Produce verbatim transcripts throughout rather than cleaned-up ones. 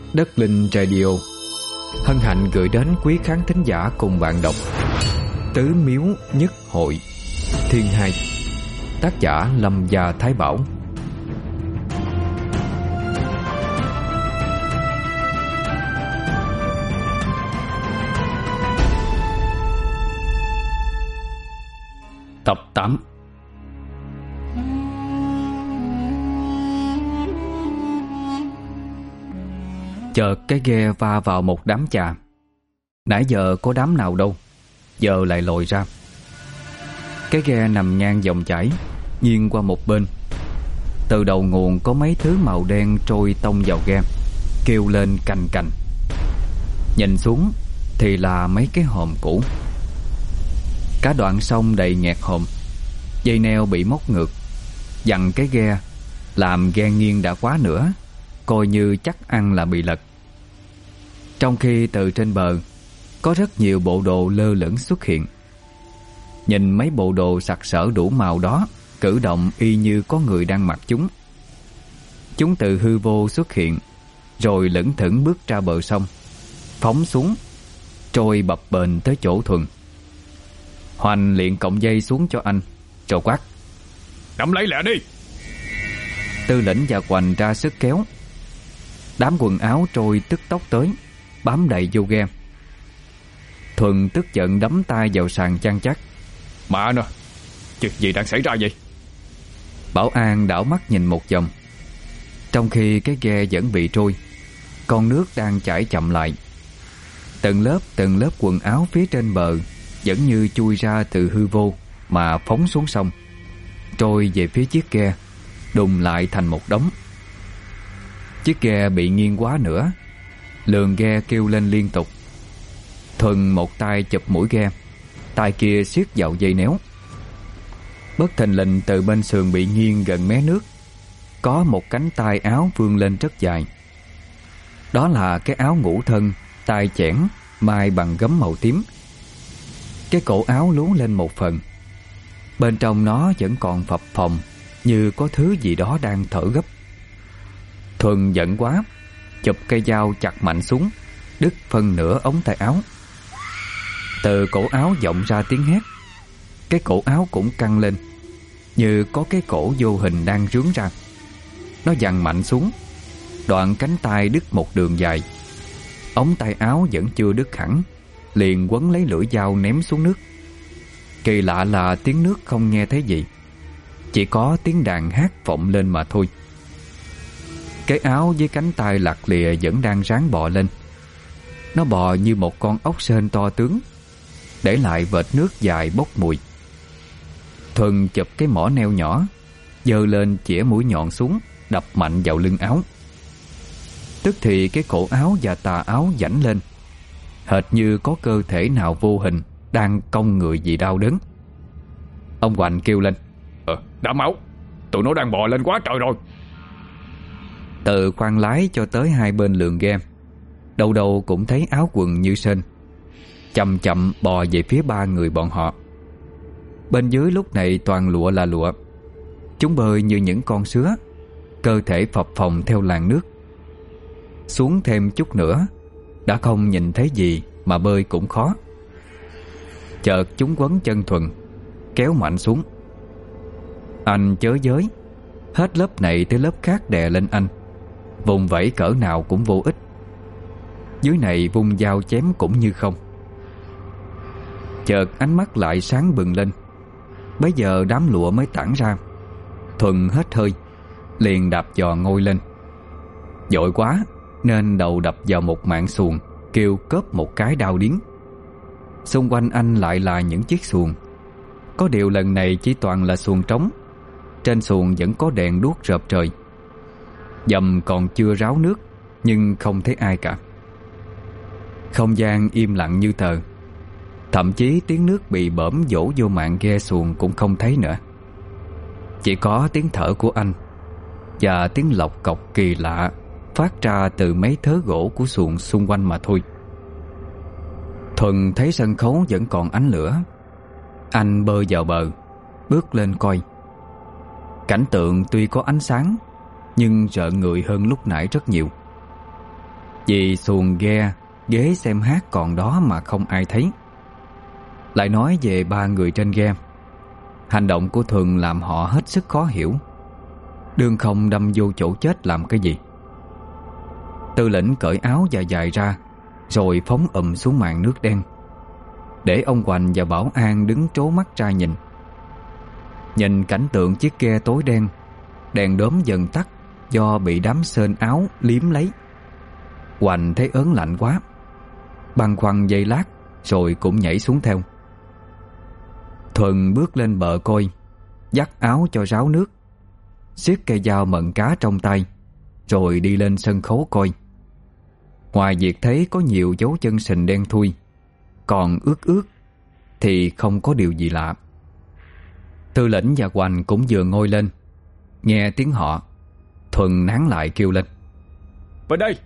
Đất Linh Radio hân hạnh gửi đến quý khán thính giả cùng bạn đọc Tứ Miếu Nhất Hội Thiên Hai, tác giả Lâm Gia Thái Bảo. Tập tám. Chợt cái ghe va vào một đám chà. Nãy giờ có đám nào đâu, giờ lại lồi ra. Cái ghe nằm ngang dòng chảy, nghiêng qua một bên. Từ đầu nguồn có mấy thứ màu đen trôi tông vào ghe, kêu lên cành cành. Nhìn xuống thì là mấy cái hòm cũ. Cả đoạn sông đầy nghẹt hòm. Dây neo bị móc ngược, dằn cái ghe, làm ghe nghiêng đã quá nữa, coi như chắc ăn là bị lật. Trong khi từ trên bờ có rất nhiều bộ đồ lơ lửng xuất hiện. Nhìn mấy bộ đồ sặc sỡ đủ màu đó, cử động y như có người đang mặc chúng. Chúng từ hư vô xuất hiện, rồi lững thững bước ra bờ sông, phóng xuống, trôi bập bềnh tới chỗ Thuần. Hoành liền cọng dây xuống cho anh, rồi quát: "Nắm lấy lẹ đi!" Tư lĩnh và Hoành ra sức kéo. Đám quần áo trôi tức tốc tới, bám đầy vô ghe. Thuần tức giận đấm tay vào sàn chan chắc: "Mẹ nè, chuyện gì đang xảy ra vậy?" Bảo An đảo mắt nhìn một vòng. Trong khi cái ghe vẫn bị trôi, con nước đang chảy chậm lại. Từng lớp từng lớp quần áo phía trên bờ vẫn như chui ra từ hư vô mà phóng xuống sông, trôi về phía chiếc ghe, đùng lại thành một đống. Chiếc ghe bị nghiêng quá nữa, lườn ghe kêu lên liên tục. Thuần một tay chụp mũi ghe, tay kia siết vào dây néo. Bất thình lình từ bên sườn bị nghiêng gần mé nước, có một cánh tay áo vươn lên rất dài. Đó là cái áo ngủ thân, tay chẽn, mai bằng gấm màu tím. Cái cổ áo lú lên một phần. Bên trong nó vẫn còn phập phồng, như có thứ gì đó đang thở gấp. Thuần giận quá, chụp cây dao chặt mạnh xuống, đứt phân nửa ống tay áo. Từ cổ áo vọng ra tiếng hét. Cái cổ áo cũng căng lên, như có cái cổ vô hình đang rướn ra. Nó giằng mạnh xuống, đoạn cánh tay đứt một đường dài. Ống tay áo vẫn chưa đứt hẳn, liền quấn lấy lưỡi dao ném xuống nước. Kỳ lạ là tiếng nước không nghe thấy gì, chỉ có tiếng đàn hát vọng lên mà thôi. Cái áo với cánh tay lặt lìa vẫn đang ráng bò lên. Nó bò như một con ốc sên to tướng, để lại vệt nước dài bốc mùi. Thuần chụp cái mỏ neo nhỏ, giơ lên chĩa mũi nhọn xuống, đập mạnh vào lưng áo. Tức thì cái cổ áo và tà áo vảnh lên, hệt như có cơ thể nào vô hình đang cong người vì đau đớn. Ông Hoành kêu lên: Ờ, đã máu, tụi nó đang bò lên quá trời rồi. Từ khoang lái cho tới hai bên lườn ghe, đâu đâu cũng thấy áo quần như sên, chậm chậm bò về phía ba người bọn họ. Bên dưới lúc này toàn lụa là lụa. Chúng bơi như những con sứa, cơ thể phập phồng theo làn nước. Xuống thêm chút nữa, đã không nhìn thấy gì mà bơi cũng khó. Chợt chúng quấn chân Thuần, kéo mạnh xuống. Anh chớ giới, hết lớp này tới lớp khác đè lên anh, vùng vẫy cỡ nào cũng vô ích. Dưới này vung dao chém cũng như không. Chợt ánh mắt lại sáng bừng lên. Bấy giờ đám lụa mới tản ra. Thuần hết hơi, liền đạp giò ngôi lên. Vội quá nên đầu đập vào một mạn xuồng, kêu cớp một cái đau điếng. Xung quanh anh lại là những chiếc xuồng. Có điều lần này chỉ toàn là xuồng trống. Trên xuồng vẫn có đèn đuốc rợp trời. Dầm còn chưa ráo nước, nhưng không thấy ai cả. Không gian im lặng như tờ. Thậm chí tiếng nước bị bõm vỗ vô mạn ghe xuồng cũng không thấy nữa. Chỉ có tiếng thở của anh và tiếng lọc cọc kỳ lạ phát ra từ mấy thớ gỗ của xuồng xung quanh mà thôi. Thuần thấy sân khấu vẫn còn ánh lửa. Anh bơi vào bờ, bước lên coi. Cảnh tượng tuy có ánh sáng, nhưng rợn người hơn lúc nãy rất nhiều. Vì xuồng ghe, ghế xem hát còn đó mà không ai thấy. Lại nói về ba người trên ghe, hành động của Thuần làm họ hết sức khó hiểu. Đương không đâm vô chỗ chết làm cái gì. Tư lĩnh cởi áo và dài ra, rồi phóng ùm xuống màn nước đen, để ông Hoành và Bảo An đứng trố mắt ra nhìn. Nhìn cảnh tượng chiếc ghe tối đen, đèn đốm dần tắt do bị đám sên áo liếm lấy. Hoành thấy ớn lạnh quá, băn khoăn giây lát rồi cũng nhảy xuống theo. Thuần bước lên bờ coi, dắt áo cho ráo nước, siết cây dao mận cá trong tay, rồi đi lên sân khấu coi. Ngoài việc thấy có nhiều dấu chân sình đen thui, còn ướt ướt, thì không có điều gì lạ. Tư lĩnh và Hoành cũng vừa ngồi lên. Nghe tiếng họ, Thuần nán lại kêu lên: "Bên đây!"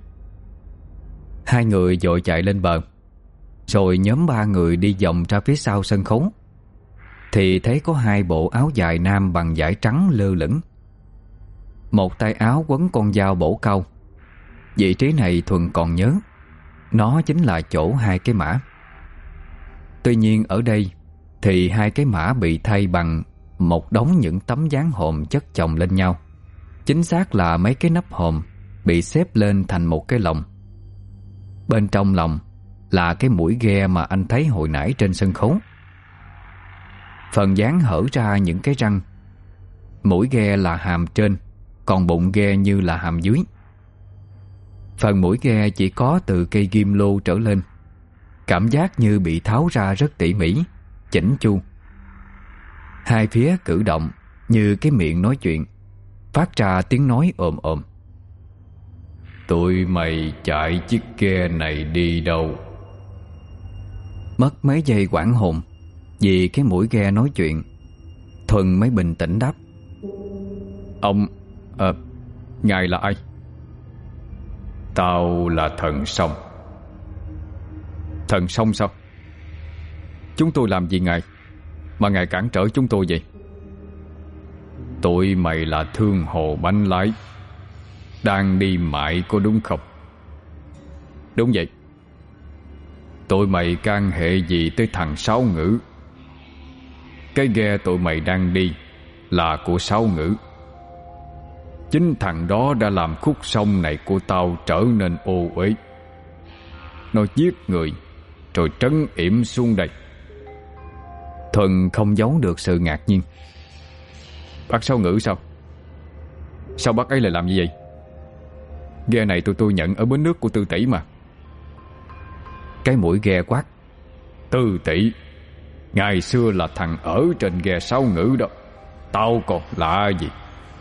Hai người vội chạy lên bờ. Rồi nhóm ba người đi vòng ra phía sau sân khấu, thì thấy có hai bộ áo dài nam bằng vải trắng lơ lửng. Một tay áo quấn con dao bổ câu. Vị trí này Thuần còn nhớ, nó chính là chỗ hai cái mã. Tuy nhiên ở đây thì hai cái mã bị thay bằng một đống những tấm dáng hòm chất chồng lên nhau. Chính xác là mấy cái nắp hòm bị xếp lên thành một cái lồng. Bên trong lồng là cái mũi ghe mà anh thấy hồi nãy trên sân khấu. Phần dáng hở ra những cái răng. Mũi ghe là hàm trên, còn bụng ghe như là hàm dưới. Phần mũi ghe chỉ có từ cây ghim lô trở lên. Cảm giác như bị tháo ra rất tỉ mỉ, chỉnh chu. Hai phía cử động như cái miệng nói chuyện, phát ra tiếng nói ồm ồm: "Tụi mày chạy chiếc ghe này đi đâu?" Mất mấy giây hoảng hồn vì cái mũi ghe nói chuyện, Thuần mới bình tĩnh đáp: "Ông, ờ, ngài là ai?" "Tao là thần sông." "Thần sông sao? Chúng tôi làm gì ngài mà ngài cản trở chúng tôi vậy?" "Tụi mày là thương hồ bánh lái, đang đi mại có đúng không?" "Đúng vậy." "Tụi mày can hệ gì tới thằng Sáu Ngữ?" "Cái ghe tụi mày đang đi là của Sáu Ngữ. Chính thằng đó đã làm khúc sông này của tao trở nên ô uế. Nó giết người rồi trấn yểm xuống đây." Thuần không giấu được sự ngạc nhiên. "Bác Sáu Ngữ sao? Sao bác ấy lại làm như vậy? Ghe này tụi tôi nhận ở bến nước của Tư Tỷ mà." Cái mũi ghe quát: "Tư Tỷ, ngày xưa là thằng ở trên ghe Sáu Ngữ đó. Tao còn lạ gì?"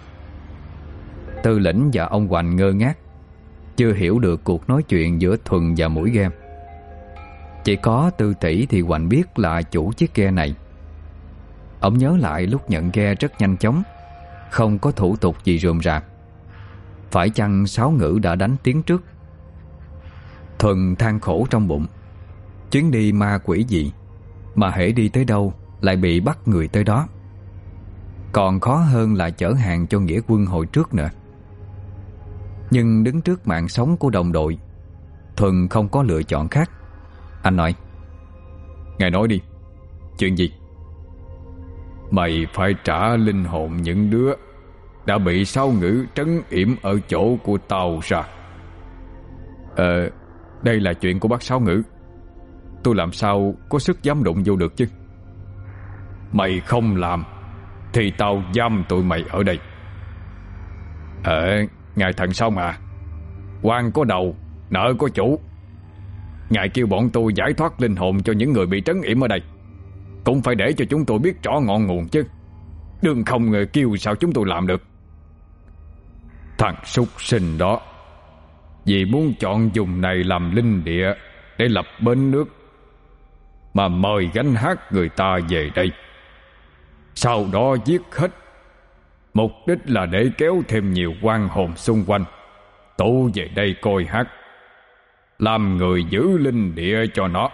Tư lĩnh và ông Hoành ngơ ngác, chưa hiểu được cuộc nói chuyện giữa Thuần và mũi ghe. Chỉ có Tư Tỷ thì Hoành biết là chủ chiếc ghe này. Ông nhớ lại lúc nhận ghe rất nhanh chóng, không có thủ tục gì rườm rà. Phải chăng Sáu Ngữ đã đánh tiếng trước? Thuần than khổ trong bụng. Chuyến đi ma quỷ gì mà hễ đi tới đâu lại bị bắt người tới đó. Còn khó hơn là chở hàng cho nghĩa quân hồi trước nữa. Nhưng đứng trước mạng sống của đồng đội, Thuần không có lựa chọn khác. Anh nói: "Ngài nói đi, chuyện gì?" "Mày phải trả linh hồn những đứa đã bị Sáu Ngữ trấn yểm ở chỗ của tao ra." Ờ, đây là chuyện của bác Sáu Ngữ. Tôi làm sao có sức dám đụng vô được chứ?" "Mày không làm thì tao giam tụi mày ở đây." Ờ, ngài thần sông à, quan có đầu, nợ có chủ. Ngài kêu bọn tôi giải thoát linh hồn cho những người bị trấn yểm ở đây, cũng phải để cho chúng tôi biết rõ ngọn nguồn chứ. Đừng không người kêu sao chúng tôi làm được." "Thằng súc sinh đó, vì muốn chọn vùng này làm linh địa để lập bến nước, mà mời gánh hát người ta về đây, sau đó giết hết. Mục đích là để kéo thêm nhiều oan hồn xung quanh tụ về đây coi hát, làm người giữ linh địa cho nó."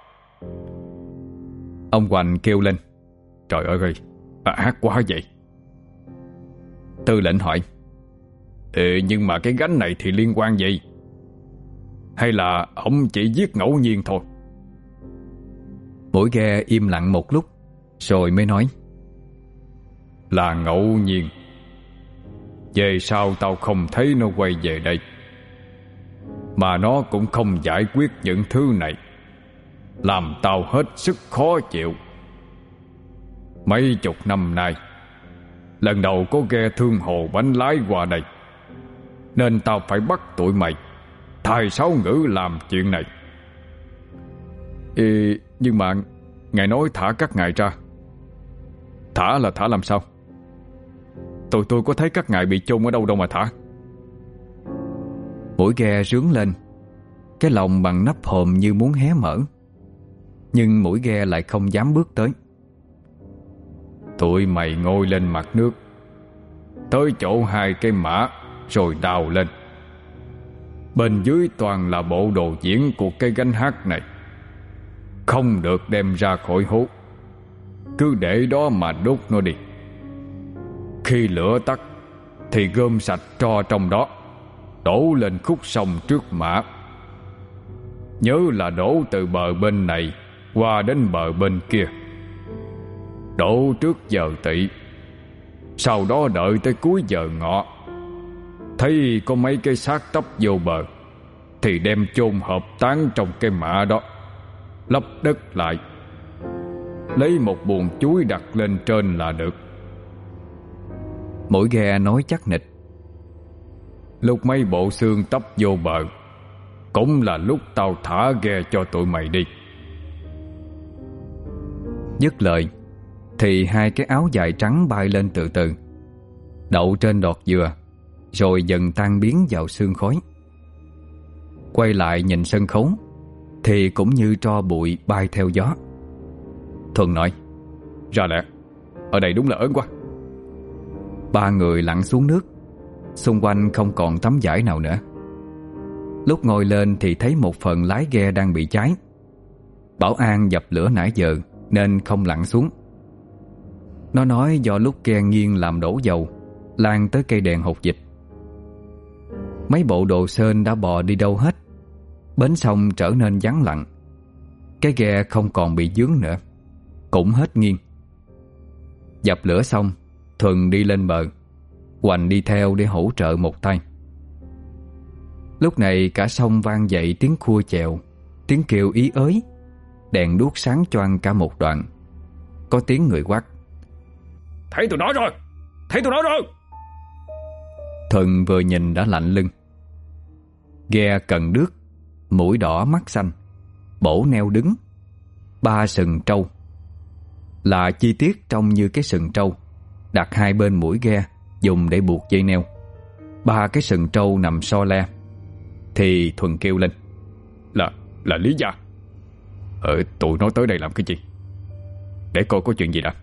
Ông Hoành kêu lên: "Trời ơi, à, hát quá vậy." Tư lệnh hỏi: "Ừ, nhưng mà cái gánh này thì liên quan gì?" hay là ông chỉ giết ngẫu nhiên thôi? Mũi ghe im lặng một lúc rồi mới nói: Là ngẫu nhiên. Về sau tao không thấy nó quay về đây, mà nó cũng không giải quyết những thứ này, làm tao hết sức khó chịu. Mấy chục năm nay, lần đầu có ghe thương hồ bánh lái qua đây, nên tao phải bắt tụi mày thay sáu ngữ làm chuyện này. Ê, nhưng mà ngài nói thả các ngài ra. Thả là thả làm sao? Tụi tôi có thấy các ngài bị chôn ở đâu đâu mà thả. Mũi ghe rướn lên, cái lòng bằng nắp hòm như muốn hé mở, nhưng mũi ghe lại không dám bước tới. Tụi mày ngồi lên mặt nước, tới chỗ hai cái mã rồi đào lên. Bên dưới toàn là bộ đồ diễn của cái gánh hát này, không được đem ra khỏi hố. Cứ để đó mà đốt nó đi. Khi lửa tắt thì gom sạch tro trong đó, đổ lên khúc sông trước mã. Nhớ là đổ từ bờ bên này qua đến bờ bên kia. Đổ trước giờ tỵ, sau đó đợi tới cuối giờ ngọ. Thấy có mấy cái xác tấp vô bờ thì đem chôn hợp tán trong cái mã đó, lấp đất lại, lấy một buồng chuối đặt lên trên là được. Mũi ghe nói chắc nịch. Lúc mấy bộ xương tấp vô bờ cũng là lúc tao thả ghe cho tụi mày đi. Dứt lời thì hai cái áo dài trắng bay lên từ từ, đậu trên đọt dừa, rồi dần tan biến vào sương khói. Quay lại nhìn sân khấu thì cũng như tro bụi bay theo gió. Thuần nói: Ra lẽ, ở đây đúng là ớn quá. Ba người lặn xuống nước. Xung quanh không còn tấm vải nào nữa. Lúc ngồi lên thì thấy một phần lái ghe đang bị cháy. Bảo an dập lửa nãy giờ nên không lặn xuống. Nó nói do lúc ghe nghiêng làm đổ dầu, lan tới cây đèn hột dịch. Mấy bộ đồ sên đã bò đi đâu hết. Bến sông trở nên vắng lặng. Cái ghe không còn bị dướng nữa, cũng hết nghiêng. Dập lửa xong, Thuần đi lên bờ, Hoành đi theo để hỗ trợ một tay. Lúc này cả sông vang dậy tiếng khua chèo, tiếng kêu ý ới. Đèn đuốc sáng choang cả một đoạn. Có tiếng người quát: Thấy tụi nó rồi, thấy tụi nó rồi. Thuần vừa nhìn đã lạnh lưng. Ghe cần đước, mũi đỏ mắt xanh, bổ neo đứng, ba sừng trâu. Là chi tiết trông như cái sừng trâu đặt hai bên mũi ghe dùng để buộc dây neo. Ba cái sừng trâu nằm so le. Thì Thuần kêu lên: Là, là Lý Gia. Ờ, tụi nó tới đây làm cái gì? Để coi có chuyện gì đã.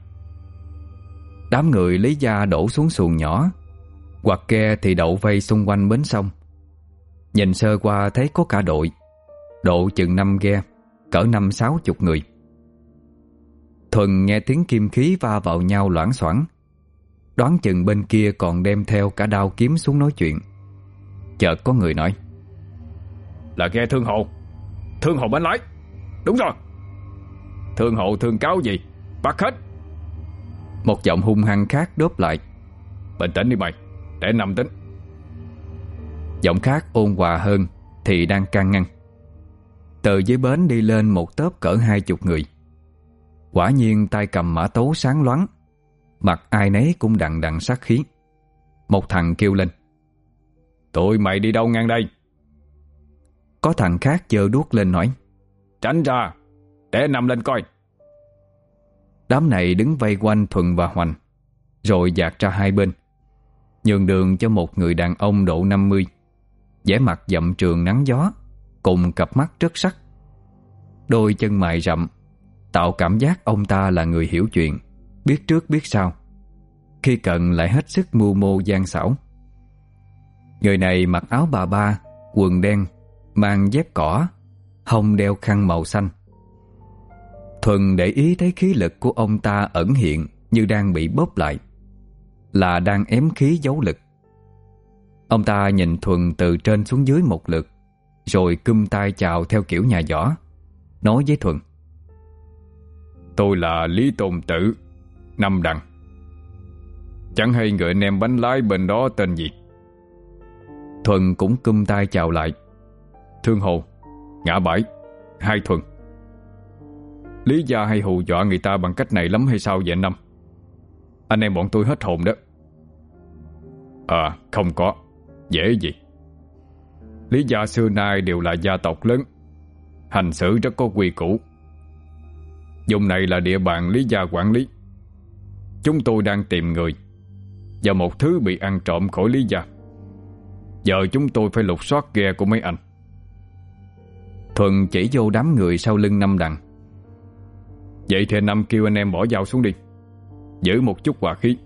Đám người Lý Gia đổ xuống xuồng nhỏ, quạt ghe thì đậu vây xung quanh bến sông. Nhìn sơ qua thấy có cả đội, độ chừng năm ghe, cỡ năm sáu chục người. Thuần nghe tiếng kim khí va vào nhau loảng xoảng, đoán chừng bên kia còn đem theo cả đao kiếm xuống nói chuyện. Chợt có người nói: Là ghe thương hộ, thương hộ bánh lái. Đúng rồi, thương hộ thương cáo gì, bắt hết. Một giọng hung hăng khác đáp lại: Bình tĩnh đi mày, để nằm tính. Giọng khác ôn hòa hơn thì đang can ngăn. Từ dưới bến đi lên một tớp cỡ hai chục người. Quả nhiên tay cầm mã tấu sáng loáng, mặt ai nấy cũng đằng đằng sát khí. Một thằng kêu lên: Tụi mày đi đâu ngang đây? Có thằng khác giơ đuốc lên nói: Tránh ra, để nằm lên coi. Đám này đứng vây quanh Thuần và Hoành, rồi dạt ra hai bên, nhường đường cho một người đàn ông độ năm mươi, vẻ mặt dậm trường nắng gió, cùng cặp mắt rất sắc. Đôi chân mày rậm tạo cảm giác ông ta là người hiểu chuyện, biết trước biết sau, khi cần lại hết sức mưu mô gian xảo. Người này mặc áo bà ba, quần đen, mang dép cỏ, hông đeo khăn màu xanh. Thuần để ý thấy khí lực của ông ta ẩn hiện như đang bị bóp lại, là đang ém khí giấu lực. Ông ta nhìn Thuần từ trên xuống dưới một lượt, rồi cụm tay chào theo kiểu nhà võ, nói với Thuận: Tôi là Lý Tôn Tử, Năm Đằng. Chẳng hay người anh em bánh lái bên đó tên gì? Thuận cũng cụm tay chào lại: Thương Hồ, Ngã Bãi, Hai Thuận. Lý gia hay hù dọa người ta bằng cách này lắm hay sao vậy anh Năm? Anh em bọn tôi hết hồn đó. À không có, dễ gì. Lý gia xưa nay đều là gia tộc lớn, hành xử rất có quy củ. Vùng này là địa bàn Lý gia quản lý. Chúng tôi đang tìm người và một thứ bị ăn trộm khỏi Lý gia. Giờ chúng tôi phải lục soát ghe của mấy anh. Thuận chỉ vô đám người sau lưng Năm Đằng: Vậy thì anh Năm kêu anh em bỏ dao xuống đi, giữ một chút hòa khí.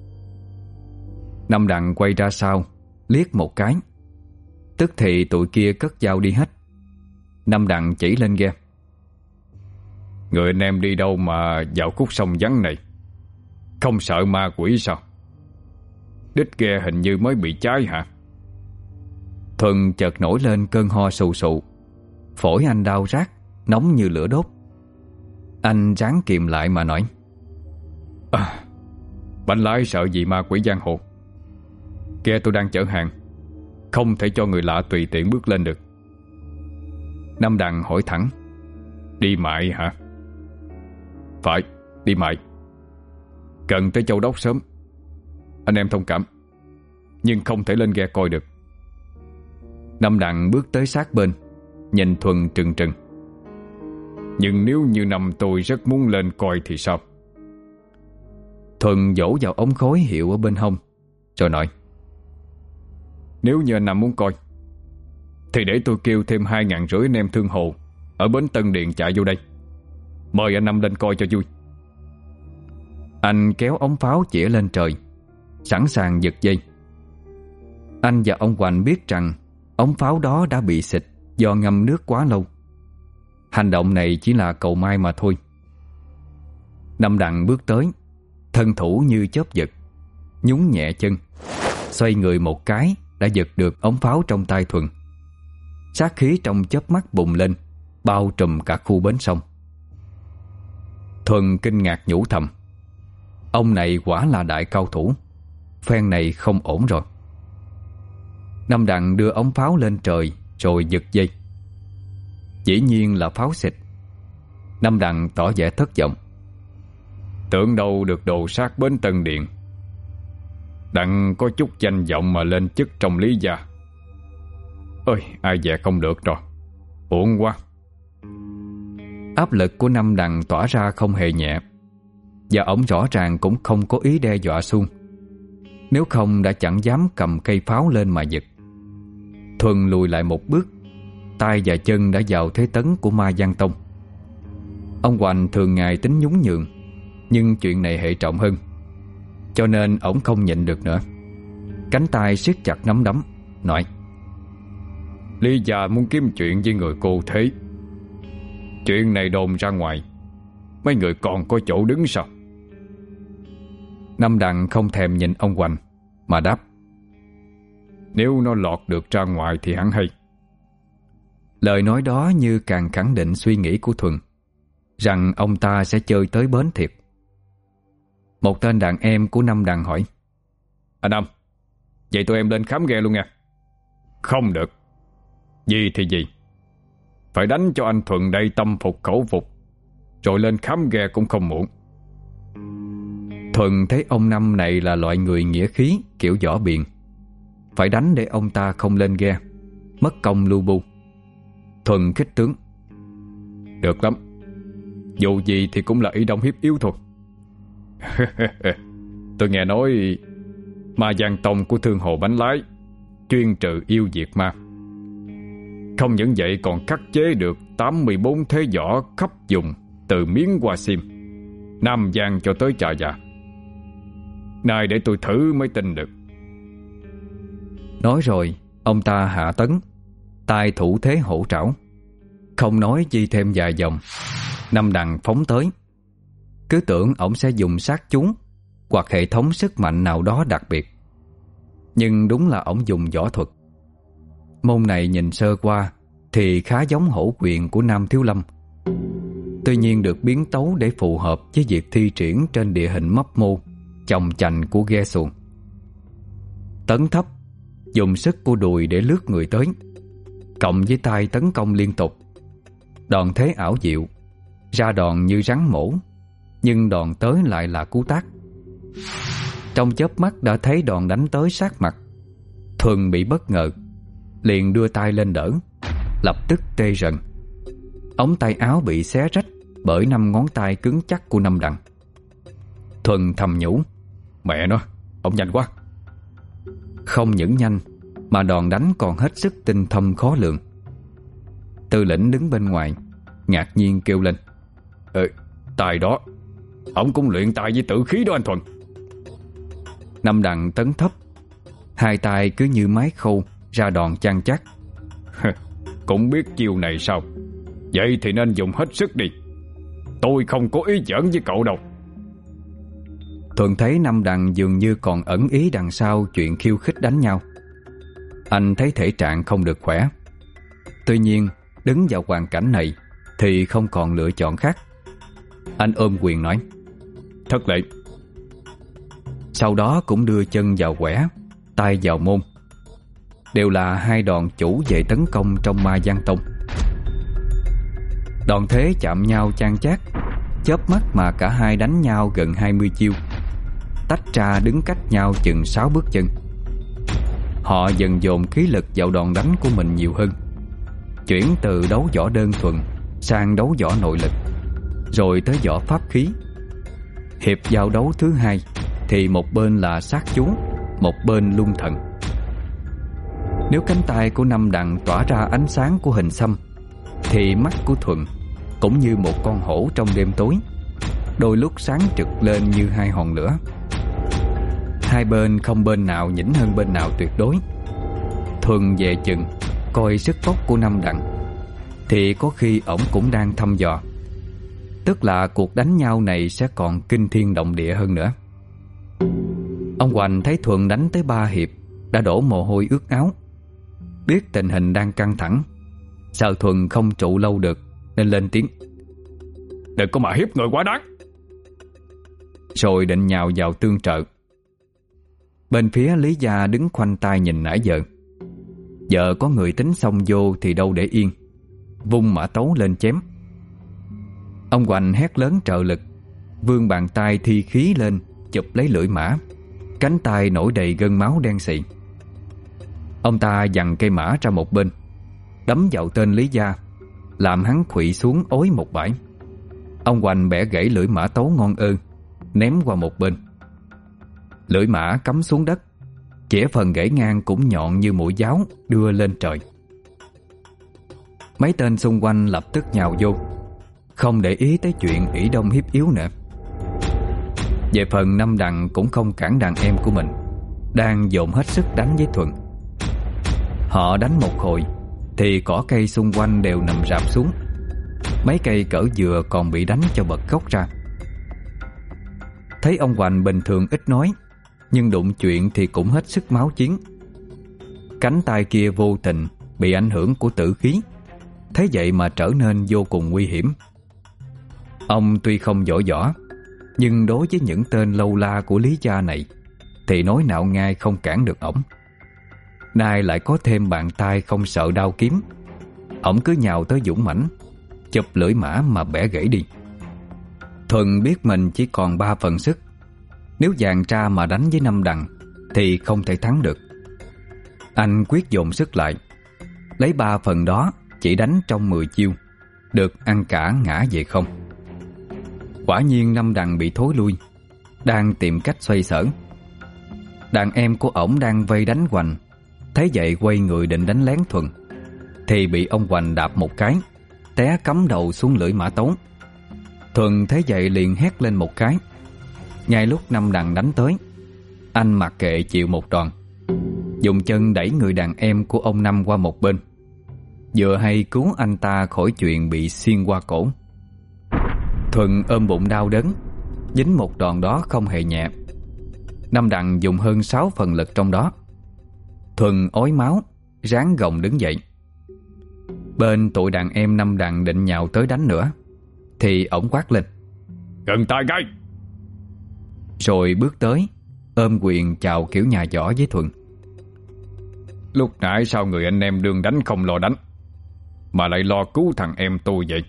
Năm Đằng quay ra sau, liếc một cái. Tức thì tụi kia cất dao đi hết. Năm Đằng chỉ lên ghe: Người anh em đi đâu mà vào khúc sông vắng này? Không sợ ma quỷ sao? Đít ghe hình như mới bị cháy hả? Thuận chợt nổi lên cơn ho sù sụ. Phổi anh đau rát, nóng như lửa đốt. Anh ráng kìm lại mà nói: à, Bánh lái sợ gì ma quỷ giang hồ? Ghe tôi đang chở hàng, không thể cho người lạ tùy tiện bước lên được. Năm Đằng hỏi thẳng: Đi mại hả? Phải, đi mại. Cần tới Châu Đốc sớm. Anh em thông cảm, nhưng không thể lên ghe coi được. Năm Đằng bước tới sát bên, nhìn Thuần trừng trừng: Nhưng nếu như năm tôi rất muốn lên coi thì sao? Thuần vỗ vào ống khối hiệu ở bên hông, rồi nói: Nếu như anh Năm muốn coi thì để tôi kêu thêm hai ngàn rưỡi anh em Thương Hồ ở bến Tân Điền chạy vô đây. Mời anh Năm lên coi cho vui. Anh kéo ống pháo chĩa lên trời, sẵn sàng giật dây. Anh và ông Hoành biết rằng ống pháo đó đã bị xịt do ngâm nước quá lâu. Hành động này chỉ là cầu may mà thôi. Năm Đằng bước tới, thân thủ như chớp giật, nhún nhẹ chân, xoay người một cái đã giật được ống pháo trong tay Thuần. Sát khí trong chớp mắt bùng lên, bao trùm cả khu bến sông. Thuần kinh ngạc nhủ thầm: ông này quả là đại cao thủ, phen này không ổn rồi. Năm Đằng đưa ống pháo lên trời rồi giật dây. Dĩ nhiên là pháo xịt. Năm Đằng tỏ vẻ thất vọng: tưởng đâu được đồ sát bến Tân Điện, Đặng có chút danh vọng mà lên chức trong Lý gia. Ơi, ai dè không được rồi, uổng quá. Áp lực của Năm Đằng tỏa ra không hề nhẹ, và ổng rõ ràng cũng không có ý đe dọa Xuân. Nếu không đã chẳng dám cầm cây pháo lên mà giật. Thuần lùi lại một bước, tay và chân đã vào thế tấn của Ma Giang Tông. Ông Hoành thường ngày tính nhún nhường, nhưng chuyện này hệ trọng hơn, cho nên ổng không nhịn được nữa. Cánh tay siết chặt nắm đấm, nói: Lý gia muốn kiếm chuyện với người cô thế. Chuyện này đồn ra ngoài, mấy người còn có chỗ đứng sao? Năm Đằng không thèm nhìn ông Hoành mà đáp: nếu nó lọt được ra ngoài thì hẳn hay. Lời nói đó như càng khẳng định suy nghĩ của Thuần, rằng ông ta sẽ chơi tới bến thiệt. Một tên đàn em của Năm Đằng hỏi: anh Năm, vậy tụi em lên khám ghe luôn nha. Không được. Gì thì gì, phải đánh cho anh Thuận đây tâm phục khẩu phục, rồi lên khám ghe cũng không muộn. Thuần thấy ông Năm này là loại người nghĩa khí kiểu võ biện, phải đánh để ông ta không lên ghe, mất công lu bu. Thuần khích tướng: được lắm, dù gì thì cũng là ý đông hiếp yếu thôi. Tôi nghe nói Ma Giang Tông của Thương Hồ Bánh Lái chuyên trừ yêu diệt ma. Không những vậy còn khắc chế được tám mươi bốn thế võ khắp vùng, từ Miến qua Sim, Nam Giang cho tới Chà Già. Này để tôi thử mới tin được. Nói rồi ông ta hạ tấn, tay thủ thế hổ trảo. Không nói chi thêm vài dòng, Năm Đằng phóng tới. Cứ tưởng ổng sẽ dùng sát chúng hoặc hệ thống sức mạnh nào đó đặc biệt, nhưng đúng là ổng dùng võ thuật. Môn này nhìn sơ qua thì khá giống hổ quyền của Nam Thiếu Lâm. Tuy nhiên được biến tấu để phù hợp với việc thi triển trên địa hình mấp mô, chồng chành của ghe xuồng. Tấn thấp, dùng sức của đùi để lướt người tới, cộng với tay tấn công liên tục. Đòn thế ảo diệu, ra đòn như rắn mổ, nhưng đòn tới lại là cú tát. Trong chớp mắt đã thấy đòn đánh tới sát mặt. Thuần bị bất ngờ, liền đưa tay lên đỡ, lập tức tê rần. Ống tay áo bị xé rách bởi năm ngón tay cứng chắc của Năm Đằng. Thuần thầm nhủ: mẹ nó, ông nhanh quá. Không những nhanh mà đòn đánh còn hết sức tinh thâm khó lường. Tư lĩnh đứng bên ngoài ngạc nhiên kêu lên: Ờ, tài đó, ông cũng luyện tài với tử khí đó anh Thuần. Năm Đằng tấn thấp, hai tay cứ như máy khâu ra đòn chan chát. Cũng biết chiêu này sao? Vậy thì nên dùng hết sức đi. Tôi không có ý giỡn với cậu đâu. Thuần thấy Năm Đằng dường như còn ẩn ý đằng sau chuyện khiêu khích đánh nhau. Anh thấy thể trạng không được khỏe. Tuy nhiên đứng vào hoàn cảnh này thì không còn lựa chọn khác. Anh ôm quyền nói: thất lễ. Sau đó cũng đưa chân vào quẻ, tay vào môn. Đều là hai đòn chủ về tấn công trong Ma Giang Tông. Đòn thế chạm nhau chan chát, chớp mắt mà cả hai đánh nhau gần hai mươi chiêu, tách ra đứng cách nhau chừng sáu bước chân. Họ dần dồn khí lực vào đòn đánh của mình nhiều hơn, chuyển từ đấu võ đơn thuần sang đấu võ nội lực, rồi tới võ pháp khí. Hiệp giao đấu thứ hai thì một bên là sát chú, một bên lung thần. Nếu cánh tay của Năm Đằng tỏa ra ánh sáng của hình xăm, thì mắt của Thuần cũng như một con hổ trong đêm tối, đôi lúc sáng trực lên như hai hòn lửa. Hai bên không bên nào nhỉnh hơn bên nào tuyệt đối. Thuần về chừng coi sức bốc của Năm Đằng, thì có khi ổng cũng đang thăm dò, tức là cuộc đánh nhau này sẽ còn kinh thiên động địa hơn nữa. Ông Hoành thấy Thuần đánh tới ba hiệp đã đổ mồ hôi ướt áo, biết tình hình đang căng thẳng, sợ Thuần không trụ lâu được nên lên tiếng: đừng có mà hiếp người quá đáng. Rồi định nhào vào tương trợ. Bên phía Lý Gia đứng khoanh tay nhìn nãy giờ. Giờ có người tính xông vô thì đâu để yên, vung mã tấu lên chém. Ông Hoành hét lớn trợ lực, vươn bàn tay thi khí lên chụp lấy lưỡi mã, cánh tay nổi đầy gân máu đen xị. Ông ta giằng cây mã ra một bên, đấm vào tên Lý Gia, làm hắn khuỵu xuống ối một bãi. Ông Hoành bẻ gãy lưỡi mã tấu ngon ơ, ném qua một bên. Lưỡi mã cắm xuống đất, chẻ phần gãy ngang cũng nhọn như mũi giáo đưa lên trời. Mấy tên xung quanh lập tức nhào vô, không để ý tới chuyện ỷ đông hiếp yếu nữa. Về phần Năm Đằng cũng không cản đàn em của mình, đang dồn hết sức đánh với Thuần. Họ đánh một hồi thì cỏ cây xung quanh đều nằm rạp xuống. Mấy cây cỡ dừa còn bị đánh cho bật gốc ra. Thấy ông Hoành bình thường ít nói, nhưng đụng chuyện thì cũng hết sức máu chiến. Cánh tay kia vô tình bị ảnh hưởng của tử khí, thế vậy mà trở nên vô cùng nguy hiểm. Ông tuy không giỏi võ, nhưng đối với những tên lâu la của Lý Gia này thì nói nạo ngay không cản được ổng. Nay lại có thêm bàn tay không sợ đao kiếm, ổng cứ nhào tới dũng mãnh, chụp lưỡi mã mà bẻ gãy đi. Thuần biết mình chỉ còn ba phần sức, nếu dàn tra mà đánh với Năm Đằng thì không thể thắng được. Anh quyết dồn sức lại, lấy ba phần đó chỉ đánh trong mười chiêu, được ăn cả ngã về không. Quả nhiên Năm Đằng bị thối lui, đang tìm cách xoay sở. Đàn em của ổng đang vây đánh Hoành, thấy vậy quay người định đánh lén Thuần, thì bị ông Hoành đạp một cái, té cắm đầu xuống lưỡi mã tấu. Thuần thấy vậy liền hét lên một cái. Ngay lúc Năm Đằng đánh tới, anh mặc kệ chịu một đòn, dùng chân đẩy người đàn em của ông Năm qua một bên, vừa hay cứu anh ta khỏi chuyện bị xiên qua cổ. Thuần ôm bụng đau đớn, dính một đòn đó không hề nhẹ. Năm Đằng dùng hơn sáu phần lực trong đó. Thuần ói máu, ráng gồng đứng dậy. Bên tụi đàn em năm đàn định nhào tới đánh nữa thì ổng quát lên: "Gần tay gai!" Rồi bước tới ôm quyền chào kiểu nhà võ với Thuận. "Lúc nãy sao người anh em đương đánh không lo đánh, mà lại lo cứu thằng em tôi vậy?"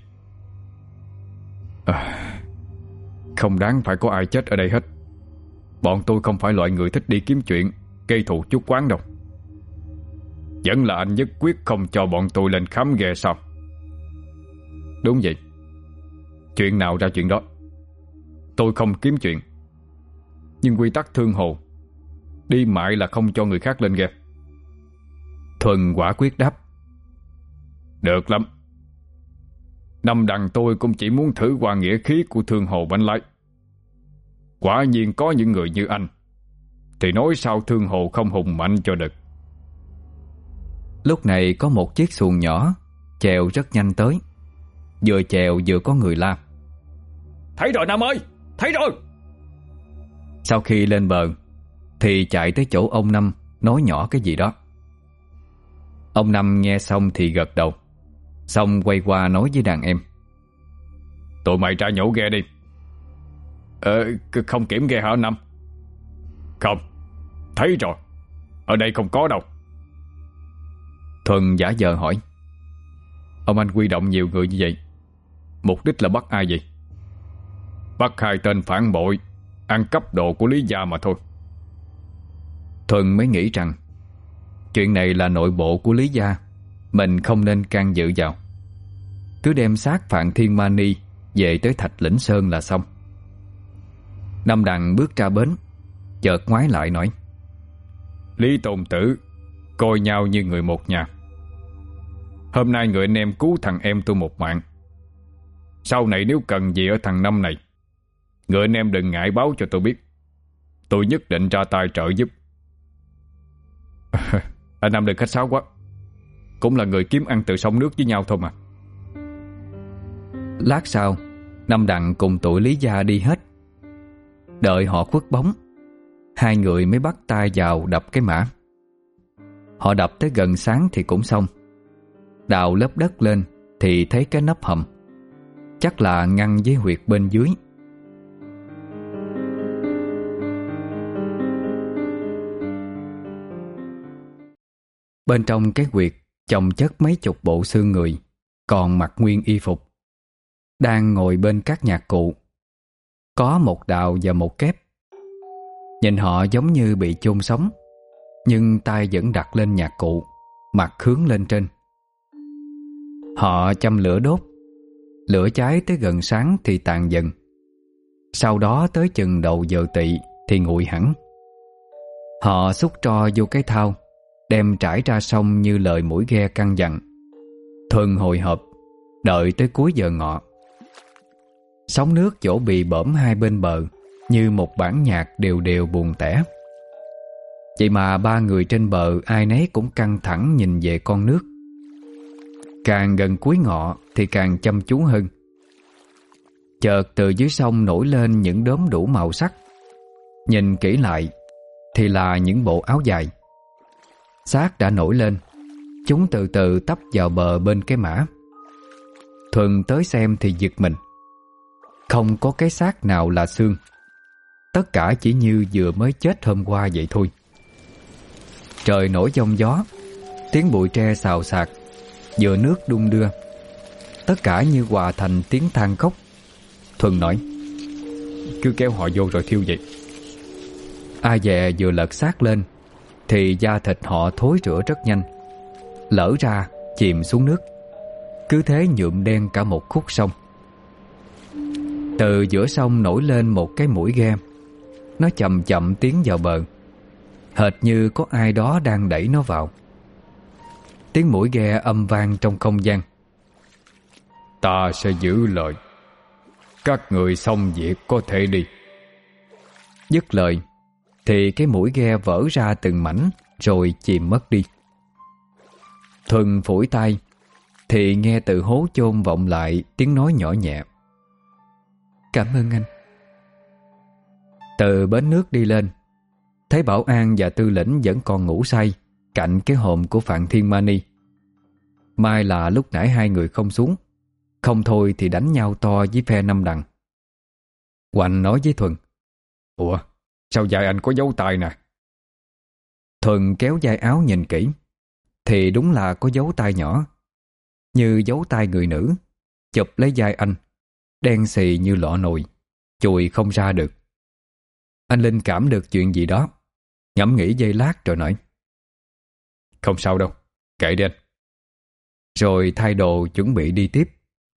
À, không đáng phải có ai chết ở đây hết. Bọn tôi không phải loại người thích đi kiếm chuyện, gây thù chuốc oán đâu. Vẫn là anh nhất quyết không cho bọn tôi lên khám ghe sao? Đúng vậy. Chuyện nào ra chuyện đó. Tôi không kiếm chuyện, nhưng quy tắc thương hồ, đi mại là không cho người khác lên ghe. Thuần quả quyết đáp: "Được lắm. Năm đằng tôi cũng chỉ muốn thử qua nghĩa khí của thương hồ bánh lái. Quả nhiên có những người như anh thì nói sao thương hồ không hùng mạnh cho được." Lúc này có một chiếc xuồng nhỏ chèo rất nhanh tới. Vừa chèo vừa có người la: "Thấy rồi Nam ơi, thấy rồi!" Sau khi lên bờ thì chạy tới chỗ ông Năm nói nhỏ cái gì đó. Ông Năm nghe xong thì gật đầu, xong quay qua nói với đàn em: "Tụi mày ra nhổ ghe đi." "Ờ, không kiểm ghe hả anh Năm?" "Không, thấy rồi, ở đây không có đâu." Thuần giả vờ hỏi: "Ông anh huy động nhiều người như vậy, mục đích là bắt ai vậy?" "Bắt hai tên phản bội ăn cắp đồ của Lý gia mà thôi." Thuần mới nghĩ rằng chuyện này là nội bộ của Lý gia, mình không nên can dự vào, cứ đem xác Phạn Thiên Mani về tới Thạch Lĩnh Sơn là xong. Năm đằng bước ra bến, chợt ngoái lại nói: "Lý Tôn Tử, coi nhau như người một nhà. Hôm nay người anh em cứu thằng em tôi một mạng. Sau này nếu cần gì ở thằng Năm này, người anh em đừng ngại báo cho tôi biết. Tôi nhất định ra tay trợ giúp." Anh Năm đừng khách sáo quá, cũng là người kiếm ăn từ sông nước với nhau thôi mà. Lát sau, năm đặng cùng tụi Lý gia đi hết. Đợi họ khuất bóng, hai người mới bắt tay vào đập cái mã. Họ đập tới gần sáng thì cũng xong. Đào lớp đất lên thì thấy cái nắp hầm, chắc là ngăn với huyệt bên dưới. Bên trong cái huyệt chồng chất mấy chục bộ xương người, còn mặc nguyên y phục, đang ngồi bên các nhạc cụ. Có một Đào và một Kép. Nhìn họ giống như bị chôn sống, nhưng tay vẫn đặt lên nhạc cụ, mặt hướng lên trên. Họ châm lửa đốt. Lửa cháy tới gần sáng thì tàn dần. Sau đó tới chừng đầu giờ tỵ thì nguội hẳn. Họ xúc tro vô cái thau, đem trải ra sông như lời mũi ghe căn dặn. Thuần hồi hộp, đợi tới cuối giờ ngọ. Sóng nước chỗ bị bõm hai bên bờ như một bản nhạc đều đều buồn tẻ. Vậy mà ba người trên bờ ai nấy cũng căng thẳng nhìn về con nước. Càng gần cuối ngọ thì càng chăm chú hơn. Chợt từ dưới sông nổi lên những đốm đủ màu sắc. Nhìn kỹ lại thì là những bộ áo dài. Xác đã nổi lên, chúng từ từ tấp vào bờ bên cái mã. Thuần tới xem thì giật mình. Không có cái xác nào là xương. Tất cả chỉ như vừa mới chết hôm qua vậy thôi. Trời nổi giông gió, tiếng bụi tre xào xạc, vừa nước đung đưa. Tất cả như hòa thành tiếng than khóc. Thuần nói: cứ kéo họ vô rồi thiêu vậy. A Dè vừa lật xác lên thì da thịt họ thối rữa rất nhanh, lỡ ra chìm xuống nước, cứ thế nhuộm đen cả một khúc sông. Từ giữa sông nổi lên một cái mũi ghe. Nó chậm chậm tiến vào bờ, hệt như có ai đó đang đẩy nó vào. Tiếng mũi ghe âm vang trong không gian. Ta sẽ giữ lời. Các người xong việc có thể đi. Dứt lời thì cái mũi ghe vỡ ra từng mảnh rồi chìm mất đi. Thuần phủi tay thì nghe từ hố chôn vọng lại tiếng nói nhỏ nhẹ: "Cảm ơn anh." Từ bến nước đi lên, thấy Bảo An và Tư Lĩnh vẫn còn ngủ say cạnh cái hòm của Phạn Thiên Mani. May là lúc nãy hai người không xuống, không thôi thì đánh nhau to với phe Năm Đằng. Hoành nói với Thuần: Ủa, sao vai anh có dấu tay nè? Thuần kéo vai áo nhìn kỹ, thì đúng là có dấu tay nhỏ, như dấu tay người nữ, chụp lấy vai anh, đen xì như lọ nồi, chùi không ra được. Anh linh cảm được chuyện gì đó, ngẫm nghĩ giây lát rồi nói: Không sao đâu, kệ đi anh. Rồi thay đồ chuẩn bị đi tiếp.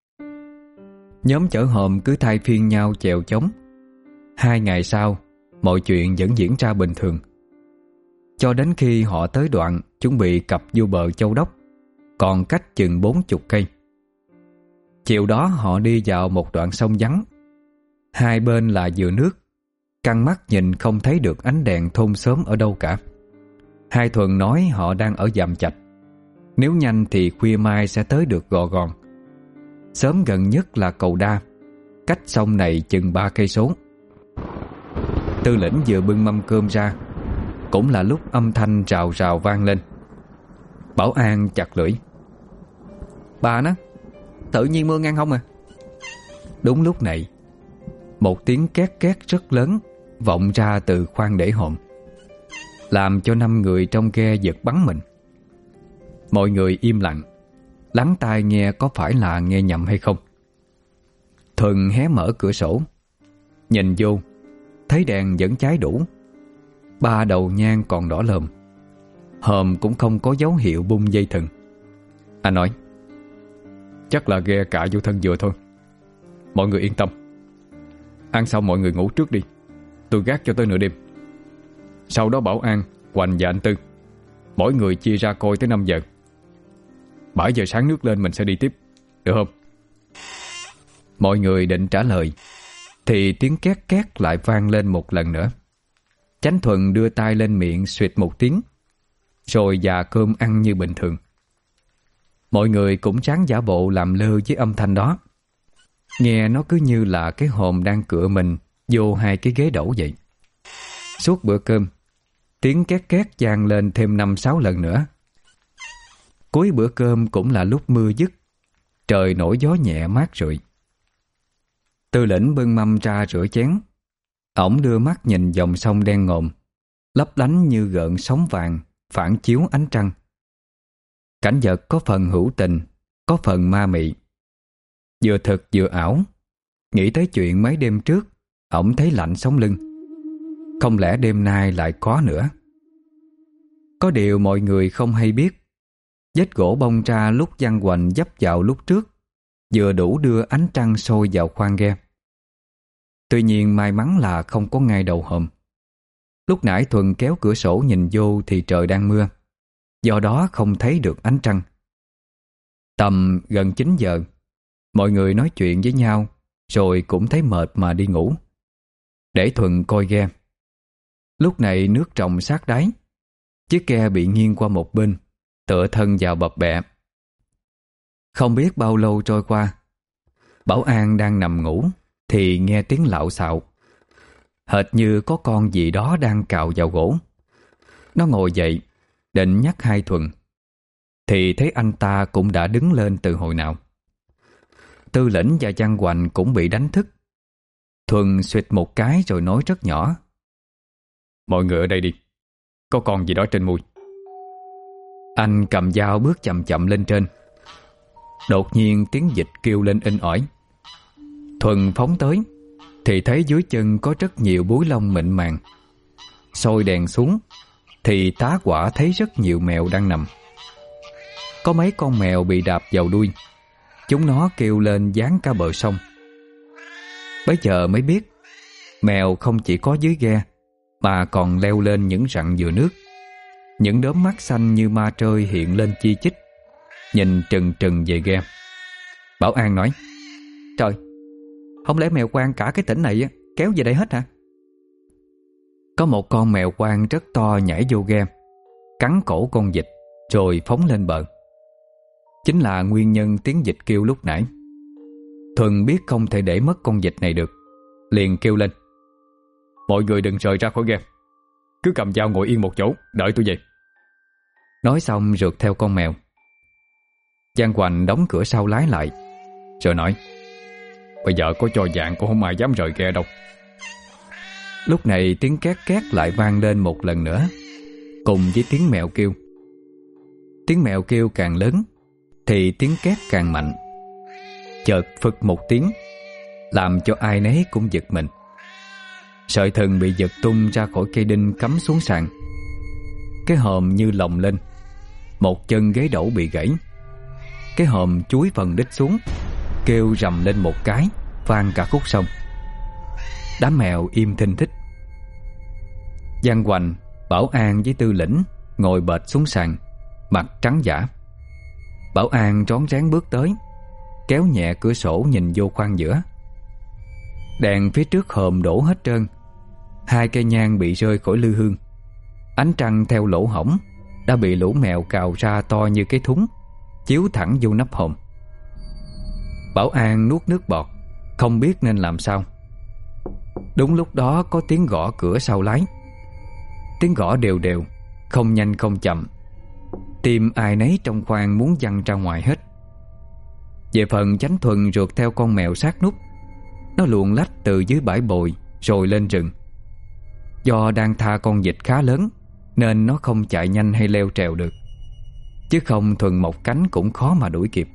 Nhóm chở hòm cứ thay phiên nhau chèo chống. Hai ngày sau, mọi chuyện vẫn diễn ra bình thường, cho đến khi họ tới đoạn chuẩn bị cập vô bờ Châu Đốc, còn cách chừng bốn chục cây. Chiều đó họ đi vào một đoạn sông vắng. Hai bên là dừa nước, căng mắt nhìn không thấy được ánh đèn thôn xóm ở đâu cả. Hai Thuần nói họ đang ở Dạm Chạch, nếu nhanh thì khuya mai sẽ tới được Gò Gòn. Xóm gần nhất là Cầu Đa, cách sông này chừng ba cây số. Tư lĩnh vừa bưng mâm cơm ra, cũng là lúc âm thanh rào rào vang lên. Bảo An chặt lưỡi: Bà nó, tự nhiên mưa ngang hông à. Đúng lúc này, một tiếng két két rất lớn vọng ra từ khoang để hòm, làm cho năm người trong ghe giật bắn mình. Mọi người im lặng, lắng tai nghe có phải là nghe nhầm hay không. Thuần hé mở cửa sổ, nhìn vô, thấy đèn vẫn cháy đủ, ba đầu nhang còn đỏ lờm, hòm cũng không có dấu hiệu bung dây thừng. Anh nói: Chắc là ghe cạ vô thân dừa thôi. Mọi người yên tâm, ăn xong mọi người ngủ trước đi, tôi gác cho tới nửa đêm. Sau đó Bảo An, Hoành và anh Tư, mỗi người chia ra coi tới năm giờ. bảy giờ sáng nước lên mình sẽ đi tiếp, được không? Mọi người định trả lời thì tiếng két két lại vang lên một lần nữa. Chánh Thuần đưa tay lên miệng xuyệt một tiếng, rồi dà cơm ăn như bình thường. Mọi người cũng ráng giả bộ làm lơ với âm thanh đó, nghe nó cứ như là cái hòm đang cựa mình vô hai cái ghế đẩu vậy. Suốt bữa cơm, tiếng két két vang lên thêm năm sáu lần nữa. Cuối bữa cơm cũng là lúc mưa dứt, trời nổi gió nhẹ mát rượi. Tư lĩnh bưng mâm ra rửa chén. Ổng đưa mắt nhìn dòng sông đen ngòm, lấp lánh như gợn sóng vàng phản chiếu ánh trăng. Cảnh vật có phần hữu tình, có phần ma mị, vừa thực vừa ảo. Nghĩ tới chuyện mấy đêm trước, ổng thấy lạnh sống lưng. Không lẽ đêm nay lại có nữa? Có điều mọi người không hay biết, vết gỗ bông ra lúc Văn Hoành dấp vào lúc trước vừa đủ đưa ánh trăng sôi vào khoang ghe. Tuy nhiên may mắn là không có ngay đầu hòm. Lúc nãy Thuần kéo cửa sổ nhìn vô thì trời đang mưa, do đó không thấy được ánh trăng. Tầm gần chín giờ, mọi người nói chuyện với nhau rồi cũng thấy mệt mà đi ngủ, để Thuần coi ghe. Lúc này nước tròng sát đáy, chiếc ghe bị nghiêng qua một bên, tựa thân vào bập bẹ. Không biết bao lâu trôi qua, Bảo An đang nằm ngủ thì nghe tiếng lạo xạo, hệt như có con gì đó đang cào vào gỗ. Nó ngồi dậy định nhắc hai Thuần, thì thấy anh ta cũng đã đứng lên từ hồi nào. Tư lĩnh và Văn Hoành cũng bị đánh thức. Thuần xuyệt một cái rồi nói rất nhỏ: Mọi người ở đây đi, có con gì đó trên mui. Anh cầm dao bước chậm chậm lên trên. Đột nhiên tiếng vịt kêu lên inh ỏi. Thuần phóng tới thì thấy dưới chân có rất nhiều búi lông mịn màng. Soi đèn xuống thì tá quả thấy rất nhiều mèo đang nằm. Có mấy con mèo bị đạp vào đuôi, chúng nó kêu lên dán cả bờ sông. Bấy giờ mới biết mèo không chỉ có dưới ghe mà còn leo lên những rặng dừa nước. Những đốm mắt xanh như ma trơi hiện lên chi chít, nhìn trừng trừng về ghe. Bảo An nói: Trời, không lẽ mèo quang cả cái tỉnh này kéo về đây hết hả? Có một con mèo quang rất to nhảy vô ghe, cắn cổ con vịt rồi phóng lên bờ. Chính là nguyên nhân tiếng vịt kêu lúc nãy. Thuần biết không thể để mất con vịt này được, liền kêu lên: Mọi người đừng rời ra khỏi ghe, cứ cầm dao ngồi yên một chỗ đợi tôi về. Nói xong rượt theo con mèo. Giang Hoành đóng cửa sau lái lại, rồi nói: Bây giờ có cho dạng cũng không ai dám rời ghe đâu. Lúc này tiếng két két lại vang lên một lần nữa, cùng với tiếng mèo kêu. Tiếng mèo kêu càng lớn thì tiếng két càng mạnh. Chợt phực một tiếng, làm cho ai nấy cũng giật mình. Sợi thừng bị giật tung ra khỏi cây đinh cắm xuống sàn. Cái hòm như lồng lên. Một chân ghế đẩu bị gãy. Cái hòm chúi phần đít xuống, kêu rầm lên một cái, vang cả khúc sông. Đám mèo im thinh thích. Giang Hoành, Bảo An với Tư Lĩnh ngồi bệt xuống sàn, mặt trắng dã. Bảo An rón rén bước tới, kéo nhẹ cửa sổ nhìn vô khoang giữa. Đèn phía trước hòm đổ hết trơn. Hai cây nhang bị rơi khỏi lư hương. Ánh trăng theo lỗ hổng đã bị lũ mèo cào ra to như cái thúng, chiếu thẳng vô nắp hòm. Bảo An nuốt nước bọt, không biết nên làm sao. Đúng lúc đó có tiếng gõ cửa sau lái. Tiếng gõ đều đều, không nhanh không chậm. Tim ai nấy trong khoang muốn văng ra ngoài hết. Về phần Chánh Thuần rượt theo con mèo sát nút. Nó luồn lách từ dưới bãi bồi rồi lên rừng. Do đang tha con vịt khá lớn nên nó không chạy nhanh hay leo trèo được, chứ không Thuần mọc cánh cũng khó mà đuổi kịp.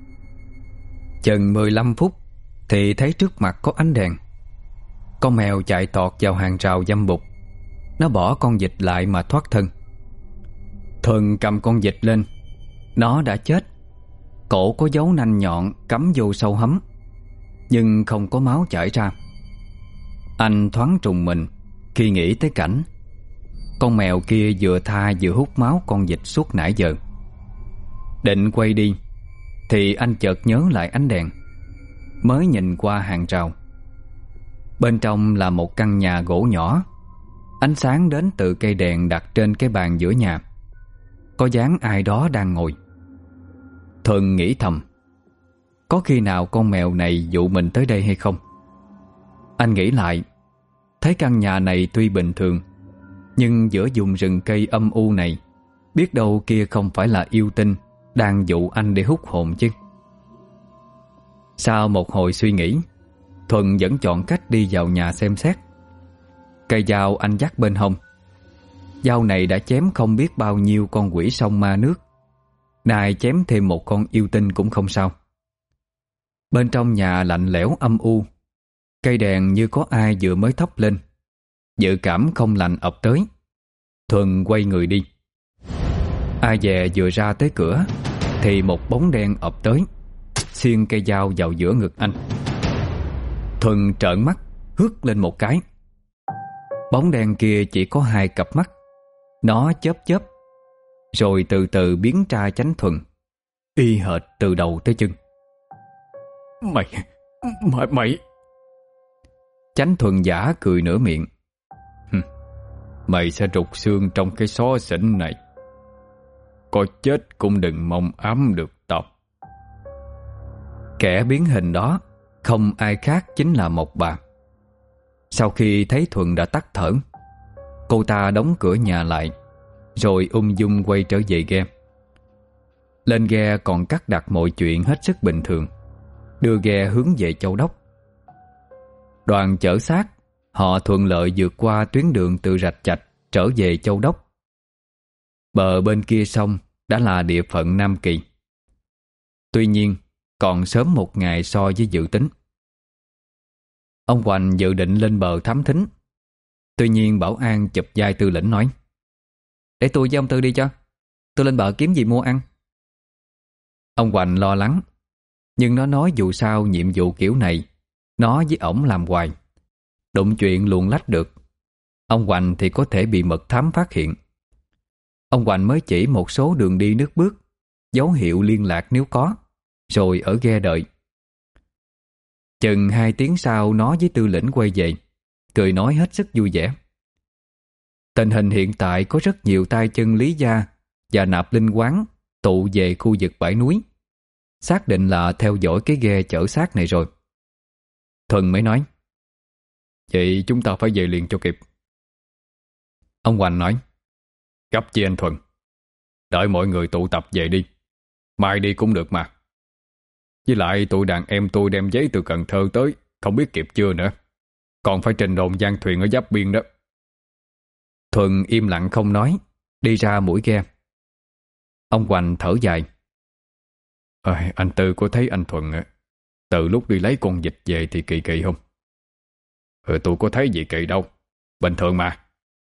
Chừng mười lăm phút thì thấy trước mặt có ánh đèn. Con mèo chạy tọt vào hàng rào dâm bụt. Nó bỏ con vịt lại mà thoát thân. Thuần cầm con vịt lên. Nó đã chết. Cổ có dấu nanh nhọn cắm vô sâu hấm, nhưng không có máu chảy ra. Anh thoáng trùng mình khi nghĩ tới cảnh con mèo kia vừa tha vừa hút máu con vịt suốt nãy giờ. Định quay đi thì anh chợt nhớ lại ánh đèn. Mới nhìn qua hàng rào. Bên trong là một căn nhà gỗ nhỏ. Ánh sáng đến từ cây đèn đặt trên cái bàn giữa nhà. Có dáng ai đó đang ngồi. Thuần nghĩ thầm, có khi nào con mèo này dụ mình tới đây hay không? Anh nghĩ lại, thấy căn nhà này tuy bình thường, nhưng giữa vùng rừng cây âm u này, biết đâu kia không phải là yêu tinh đang dụ anh để hút hồn chứ. Sau một hồi suy nghĩ, Thuần vẫn chọn cách đi vào nhà xem xét. Cây dao anh dắt bên hông. Dao này đã chém không biết bao nhiêu con quỷ sông ma nước. Nay chém thêm một con yêu tinh cũng không sao. Bên trong nhà lạnh lẽo âm u. Cây đèn như có ai vừa mới thắp lên. Dự cảm không lành ập tới. Thuần quay người đi. Ai dè vừa ra tới cửa thì một bóng đen ập tới, xiên cây dao vào giữa ngực anh. Thuần trợn mắt, hướt lên một cái. Bóng đen kia chỉ có hai cặp mắt. Nó chớp chớp, rồi từ từ biến ra Chánh Thuần, y hệt từ đầu tới chân. Mày, mày, mày Chánh Thuần giả cười nửa miệng. Mày sẽ rụt xương trong cái xó xỉnh này. Có chết cũng đừng mong ám được tao. Kẻ biến hình đó không ai khác chính là Mộc Bà. Sau khi thấy Thuần đã tắt thở, cô ta đóng cửa nhà lại, rồi ung dung quay trở về ghe. Lên ghe còn cắt đặt mọi chuyện hết sức bình thường, đưa ghe hướng về Châu Đốc. Đoàn chở xác, họ thuận lợi vượt qua tuyến đường từ Rạch Chạch trở về Châu Đốc. Bờ bên kia sông đã là địa phận Nam Kỳ. Tuy nhiên, còn sớm một ngày so với dự tính. Ông Hoành dự định lên bờ thám thính. Tuy nhiên Bảo An chụp vai Tư Lĩnh nói: "Để tôi với ông Tư đi cho. Tôi lên bờ kiếm gì mua ăn." Ông Hoành lo lắng, nhưng nó nói dù sao nhiệm vụ kiểu này nó với ổng làm hoài. Đụng chuyện luồn lách được, ông Hoành thì có thể bị mật thám phát hiện. Ông Hoành mới chỉ một số đường đi nước bước, dấu hiệu liên lạc nếu có, rồi ở ghe đợi. Chừng hai tiếng sau, nó với Tư Lĩnh quay về, cười nói hết sức vui vẻ. Tình hình hiện tại có rất nhiều tay chân Lý Gia và Nạp Linh Quán tụ về khu vực bãi núi, xác định là theo dõi cái ghe chở xác này rồi. Thuần mới nói: "Vậy chúng ta phải về liền cho kịp." Ông Hoành nói: "Gấp chi anh Thuần, đợi mọi người tụ tập về đi. Mai đi cũng được mà. Với lại tụi đàn em tôi đem giấy từ Cần Thơ tới, không biết kịp chưa nữa. Còn phải trình đồn giang thuyền ở giáp biên đó. Thuần im lặng không nói, đi ra mũi ghe. Ông Hoành thở dài. À, anh Tư có thấy anh Thuần từ lúc đi lấy con vịt về thì kỳ kỳ không? Ừ, tôi có thấy gì kỳ đâu, bình thường mà.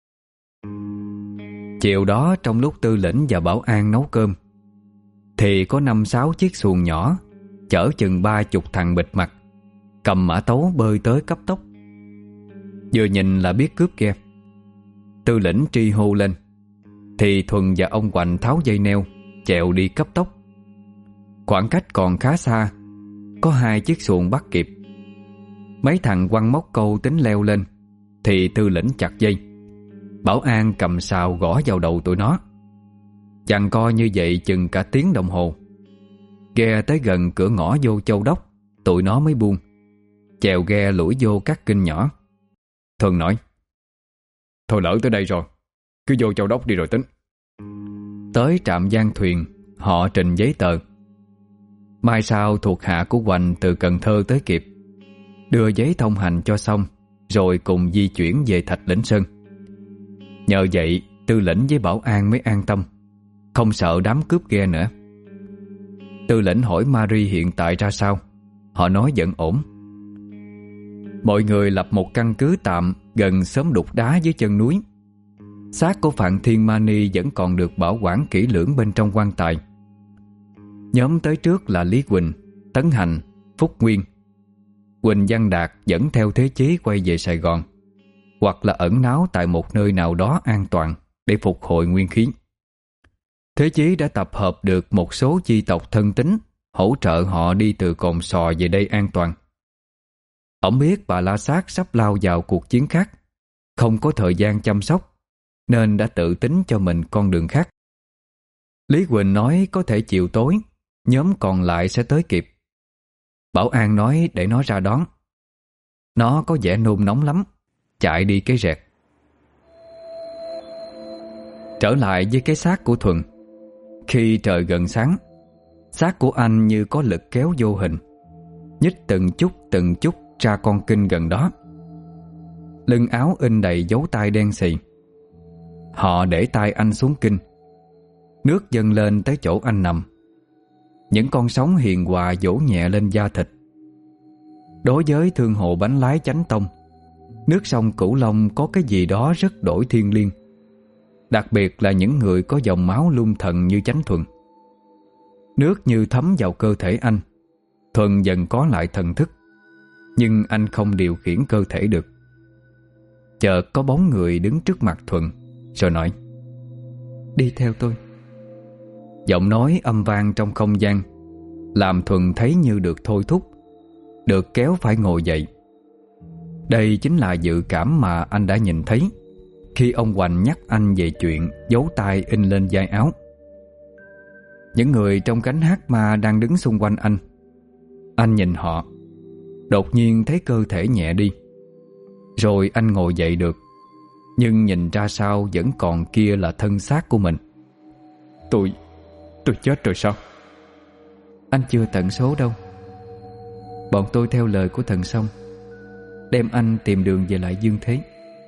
Chiều đó trong lúc Tư Lĩnh và Bảo An nấu cơm thì có năm sáu chiếc xuồng nhỏ chở chừng ba chục thằng bịt mặt cầm mã tấu bơi tới cấp tốc. Vừa nhìn là biết cướp ghe. Tư Lĩnh tri hô lên thì Thuần và ông Hoành tháo dây neo chèo đi cấp tốc. Khoảng cách còn khá xa, có hai chiếc xuồng bắt kịp. Mấy thằng quăng móc câu tính leo lên thì Tư Lĩnh chặt dây. Bảo An cầm sào gõ vào đầu tụi nó. Giằng co như vậy chừng cả tiếng đồng hồ. Ghe tới gần cửa ngõ vô Châu Đốc, tụi nó mới buông, chèo ghe lủi vô các kênh nhỏ. Thuần nói: Thôi lỡ tới đây rồi, cứ vô Châu Đốc đi rồi tính. Tới trạm giang thuyền, họ trình giấy tờ. Mai sau thuộc hạ của Hoành từ Cần Thơ tới kịp, đưa giấy thông hành cho xong, rồi cùng di chuyển về Thạch Lĩnh Sơn. Nhờ vậy Tư Lĩnh với Bảo An mới an tâm, không sợ đám cướp ghe nữa. Tư Lĩnh hỏi Marie hiện tại ra sao. Họ nói vẫn ổn. Mọi người lập một căn cứ tạm gần xóm Đục Đá dưới chân núi. Xác của Phạn Thiên Mani vẫn còn được bảo quản kỹ lưỡng bên trong quan tài. Nhóm tới trước là Lý Quỳnh, Tấn Hành, Phúc Nguyên. Quỳnh Văn Đạt dẫn theo Thế Chí quay về Sài Gòn, hoặc là ẩn náu tại một nơi nào đó an toàn để phục hồi nguyên khí. Thế Chí đã tập hợp được một số chi tộc thân tín hỗ trợ họ đi từ Cồn Sò về đây an toàn. Ông biết bà La Sát sắp lao vào cuộc chiến khác, không có thời gian chăm sóc, nên đã tự tính cho mình con đường khác. Lý Quỳnh nói có thể chiều tối nhóm còn lại sẽ tới kịp. Bảo An nói để nó ra đón. Nó có vẻ nôn nóng lắm, chạy đi cái rẹt. Trở lại với cái xác của Thuần. Khi trời gần sáng, xác của anh như có lực kéo vô hình, nhích từng chút từng chút ra con kinh gần đó. Lưng áo in đầy dấu tay đen xì. Họ để tay anh xuống kinh. Nước dâng lên tới chỗ anh nằm. Những con sóng hiền hòa vỗ nhẹ lên da thịt. Đối với thương hộ bánh lái Chánh Tông, nước sông Cửu Long có cái gì đó rất đổi thiêng liêng, đặc biệt là những người có dòng máu luân thần như Chánh Thuần. Nước như thấm vào cơ thể anh. Thuần dần có lại thần thức, nhưng anh không điều khiển cơ thể được. Chợt có bóng người đứng trước mặt Thuần, rồi nói: "Đi theo tôi." Giọng nói âm vang trong không gian, làm Thuần thấy như được thôi thúc, được kéo phải ngồi dậy. Đây chính là dự cảm mà anh đã nhìn thấy khi ông Hoành nhắc anh về chuyện dấu tay in lên vai áo. Những người trong cánh hát ma đang đứng xung quanh anh. Anh nhìn họ, đột nhiên thấy cơ thể nhẹ đi. Rồi anh ngồi dậy được, nhưng nhìn ra sau vẫn còn kia là thân xác của mình. Tôi, tôi chết rồi sao? Anh chưa tận số đâu. Bọn tôi theo lời của thần Sông, đem anh tìm đường về lại dương thế.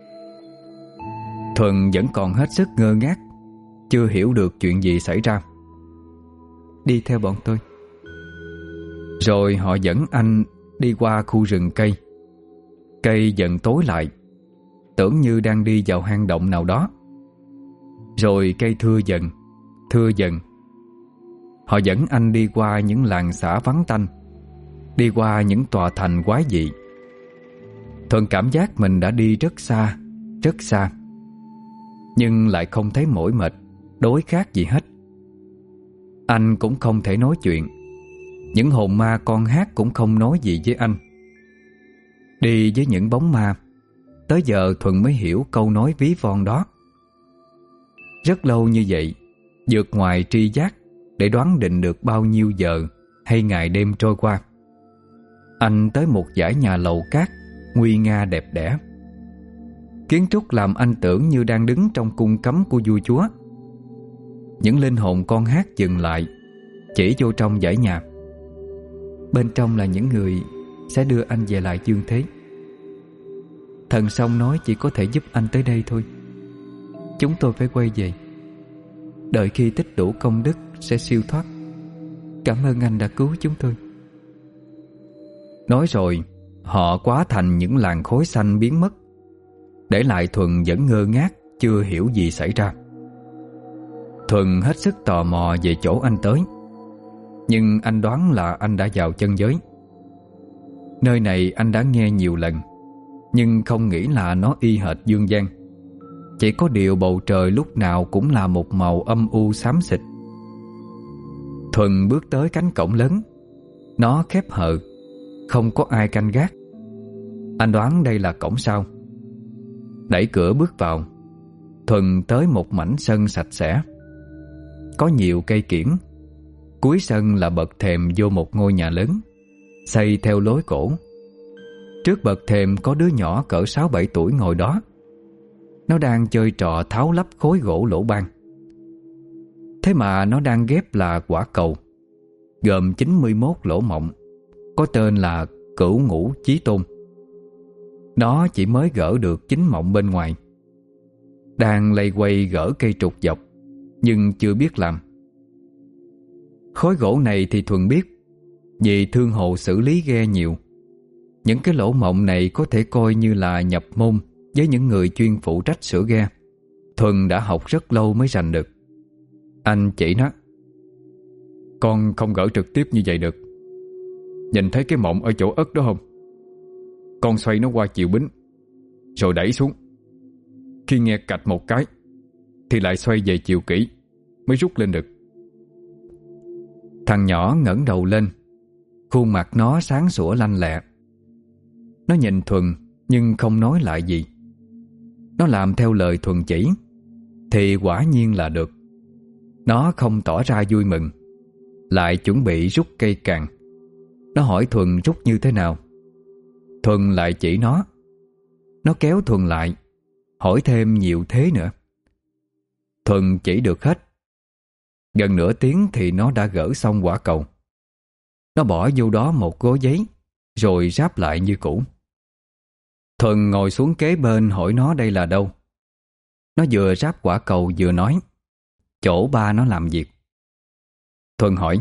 Thuần vẫn còn hết sức ngơ ngác, chưa hiểu được chuyện gì xảy ra. "Đi theo bọn tôi." Rồi họ dẫn anh đi qua khu rừng cây. Cây dần tối lại, tưởng như đang đi vào hang động nào đó. Rồi cây thưa dần, thưa dần. Họ dẫn anh đi qua những làng xã vắng tanh, đi qua những tòa thành quái dị. Thuần cảm giác mình đã đi rất xa, rất xa, nhưng lại không thấy mỏi mệt, đối khác gì hết. Anh cũng không thể nói chuyện. Những hồn ma con hát cũng không nói gì với anh. Đi với những bóng ma, tới giờ Thuần mới hiểu câu nói ví von đó. Rất lâu như vậy, vượt ngoài tri giác để đoán định được bao nhiêu giờ hay ngày đêm trôi qua. Anh tới một dãy nhà lầu cát nguy nga đẹp đẽ. Kiến trúc làm anh tưởng như đang đứng trong cung cấm của vua chúa. Những linh hồn con hát dừng lại, chỉ vô trong dãy nhà. Bên trong là những người sẽ đưa anh về lại dương thế. Thần Song nói chỉ có thể giúp anh tới đây thôi. Chúng tôi phải quay về. Đợi khi tích đủ công đức sẽ siêu thoát. Cảm ơn anh đã cứu chúng tôi. Nói rồi họ hóa thành những làn khói xanh biến mất, để lại Thuần vẫn ngơ ngác, chưa hiểu gì xảy ra. Thuần hết sức tò mò về chỗ anh tới, nhưng anh đoán là anh đã vào chân giới. Nơi này anh đã nghe nhiều lần, nhưng không nghĩ là nó y hệt dương gian. Chỉ có điều bầu trời lúc nào cũng là một màu âm u xám xịt. Thuần bước tới cánh cổng lớn. Nó khép hờ, không có ai canh gác. Anh đoán đây là cổng sau. Đẩy cửa bước vào, Thuần tới một mảnh sân sạch sẽ. Có nhiều cây kiểng. Cuối sân là bậc thềm vô một ngôi nhà lớn, xây theo lối cổ. Trước bậc thềm có đứa nhỏ cỡ sáu bảy tuổi ngồi đó. Nó đang chơi trò tháo lắp khối gỗ lỗ ban. Thế mà nó đang ghép là quả cầu, gồm chín mươi mốt lỗ mộng, có tên là Cửu Ngũ Chí Tôn. Nó chỉ mới gỡ được chín mộng bên ngoài. Đang lây quay gỡ cây trục dọc, nhưng chưa biết làm. Khối gỗ này thì Thuần biết, vì thương hồ xử lý ghe nhiều. Những cái lỗ mộng này có thể coi như là nhập môn với những người chuyên phụ trách sửa ghe. Thuần đã học rất lâu mới rành được. Anh chỉ nó: Con không gỡ trực tiếp như vậy được. Nhìn thấy cái mộng ở chỗ ất đó không? Con xoay nó qua chiều bính, rồi đẩy xuống. Khi nghe cạch một cái thì lại xoay về chiều kỹ mới rút lên được. Thằng nhỏ ngẩng đầu lên. Khuôn mặt nó sáng sủa lanh lẹ. Nó nhìn Thuần nhưng không nói lại gì. Nó làm theo lời Thuần chỉ thì quả nhiên là được. Nó không tỏ ra vui mừng, lại chuẩn bị rút cây càng. Nó hỏi Thuần rút như thế nào. Thuần lại chỉ nó. Nó kéo Thuần lại, hỏi thêm nhiều thế nữa. Thuần chỉ được hết. Gần nửa tiếng thì nó đã gỡ xong quả cầu. Nó bỏ vô đó một gói giấy, rồi ráp lại như cũ. Thuần ngồi xuống kế bên hỏi nó đây là đâu. Nó vừa ráp quả cầu vừa nói chỗ ba nó làm việc. Thuần hỏi: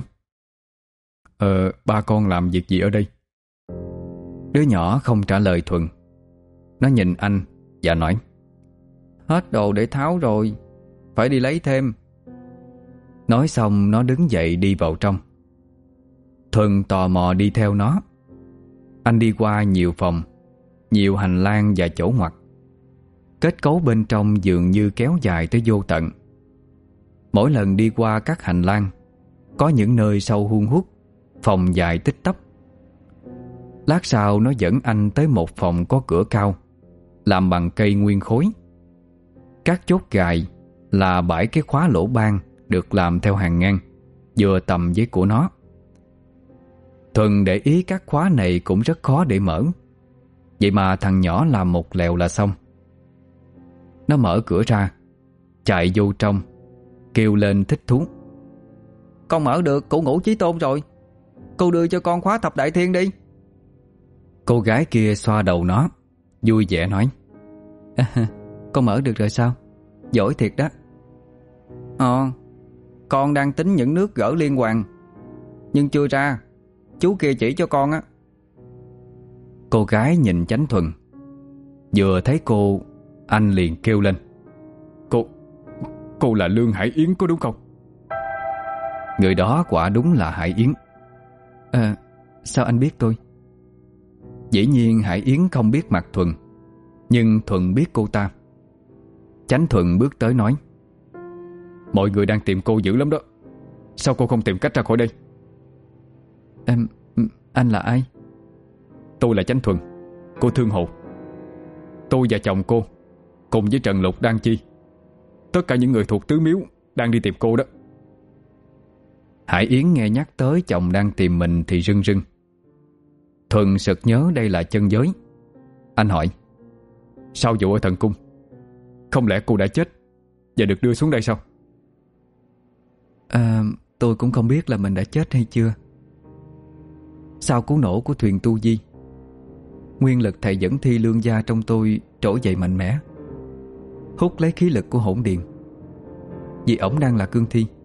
Ờ, ba con làm việc gì ở đây? Đứa nhỏ không trả lời Thuần. Nó nhìn anh và nói: Hết đồ để tháo rồi, phải đi lấy thêm. Nói xong nó đứng dậy đi vào trong. Thuần tò mò đi theo nó. Anh đi qua nhiều phòng, nhiều hành lang và chỗ ngoặt. Kết cấu bên trong dường như kéo dài tới vô tận. Mỗi lần đi qua các hành lang, có những nơi sâu hun hút, phòng dài tích tắp. Lát sau nó dẫn anh tới một phòng có cửa cao, làm bằng cây nguyên khối. Các chốt gài là bảy cái khóa lỗ ban được làm theo hàng ngang, vừa tầm với của nó. Thuần để ý các khóa này cũng rất khó để mở. Vậy mà thằng nhỏ làm một lèo là xong. Nó mở cửa ra, chạy vô trong, kêu lên thích thú: Con mở được Cửu Ngũ Chí Tôn rồi. Cô đưa cho con khóa thập đại thiên đi. Cô gái kia xoa đầu nó, vui vẻ nói: à, con mở được rồi sao? Giỏi thiệt đó. Ờ, con đang tính những nước gỡ liên hoàn, nhưng chưa ra. Chú kia chỉ cho con á. Cô gái nhìn Chánh Thuần. Vừa thấy cô, anh liền kêu lên: Cô, cô là Lương Hải Yến có đúng không? Người đó quả đúng là Hải Yến. À, sao anh biết tôi? Dĩ nhiên Hải Yến không biết mặt Thuần, nhưng Thuần biết cô ta. Chánh Thuần bước tới nói: Mọi người đang tìm cô dữ lắm đó. Sao cô không tìm cách ra khỏi đây? Em, anh là ai? Tôi là Chánh Thuần, cô Thương Hồ. Tôi và chồng cô cùng với Trần Lục Đan Chi, tất cả những người thuộc Tứ Miếu đang đi tìm cô đó. Hải Yến nghe nhắc tới chồng đang tìm mình thì rưng rưng. Thuần sực nhớ đây là chân giới. Anh hỏi: Sao vụ ở thần cung? Không lẽ cô đã chết và được đưa xuống đây sao? À, tôi cũng không biết là mình đã chết hay chưa. Sau cú nổ của thuyền tu di, nguyên lực thầy dẫn thi lương gia trong tôi trỗi dậy mạnh mẽ, hút lấy khí lực của hỗn điện, vì ổng đang là cương thi.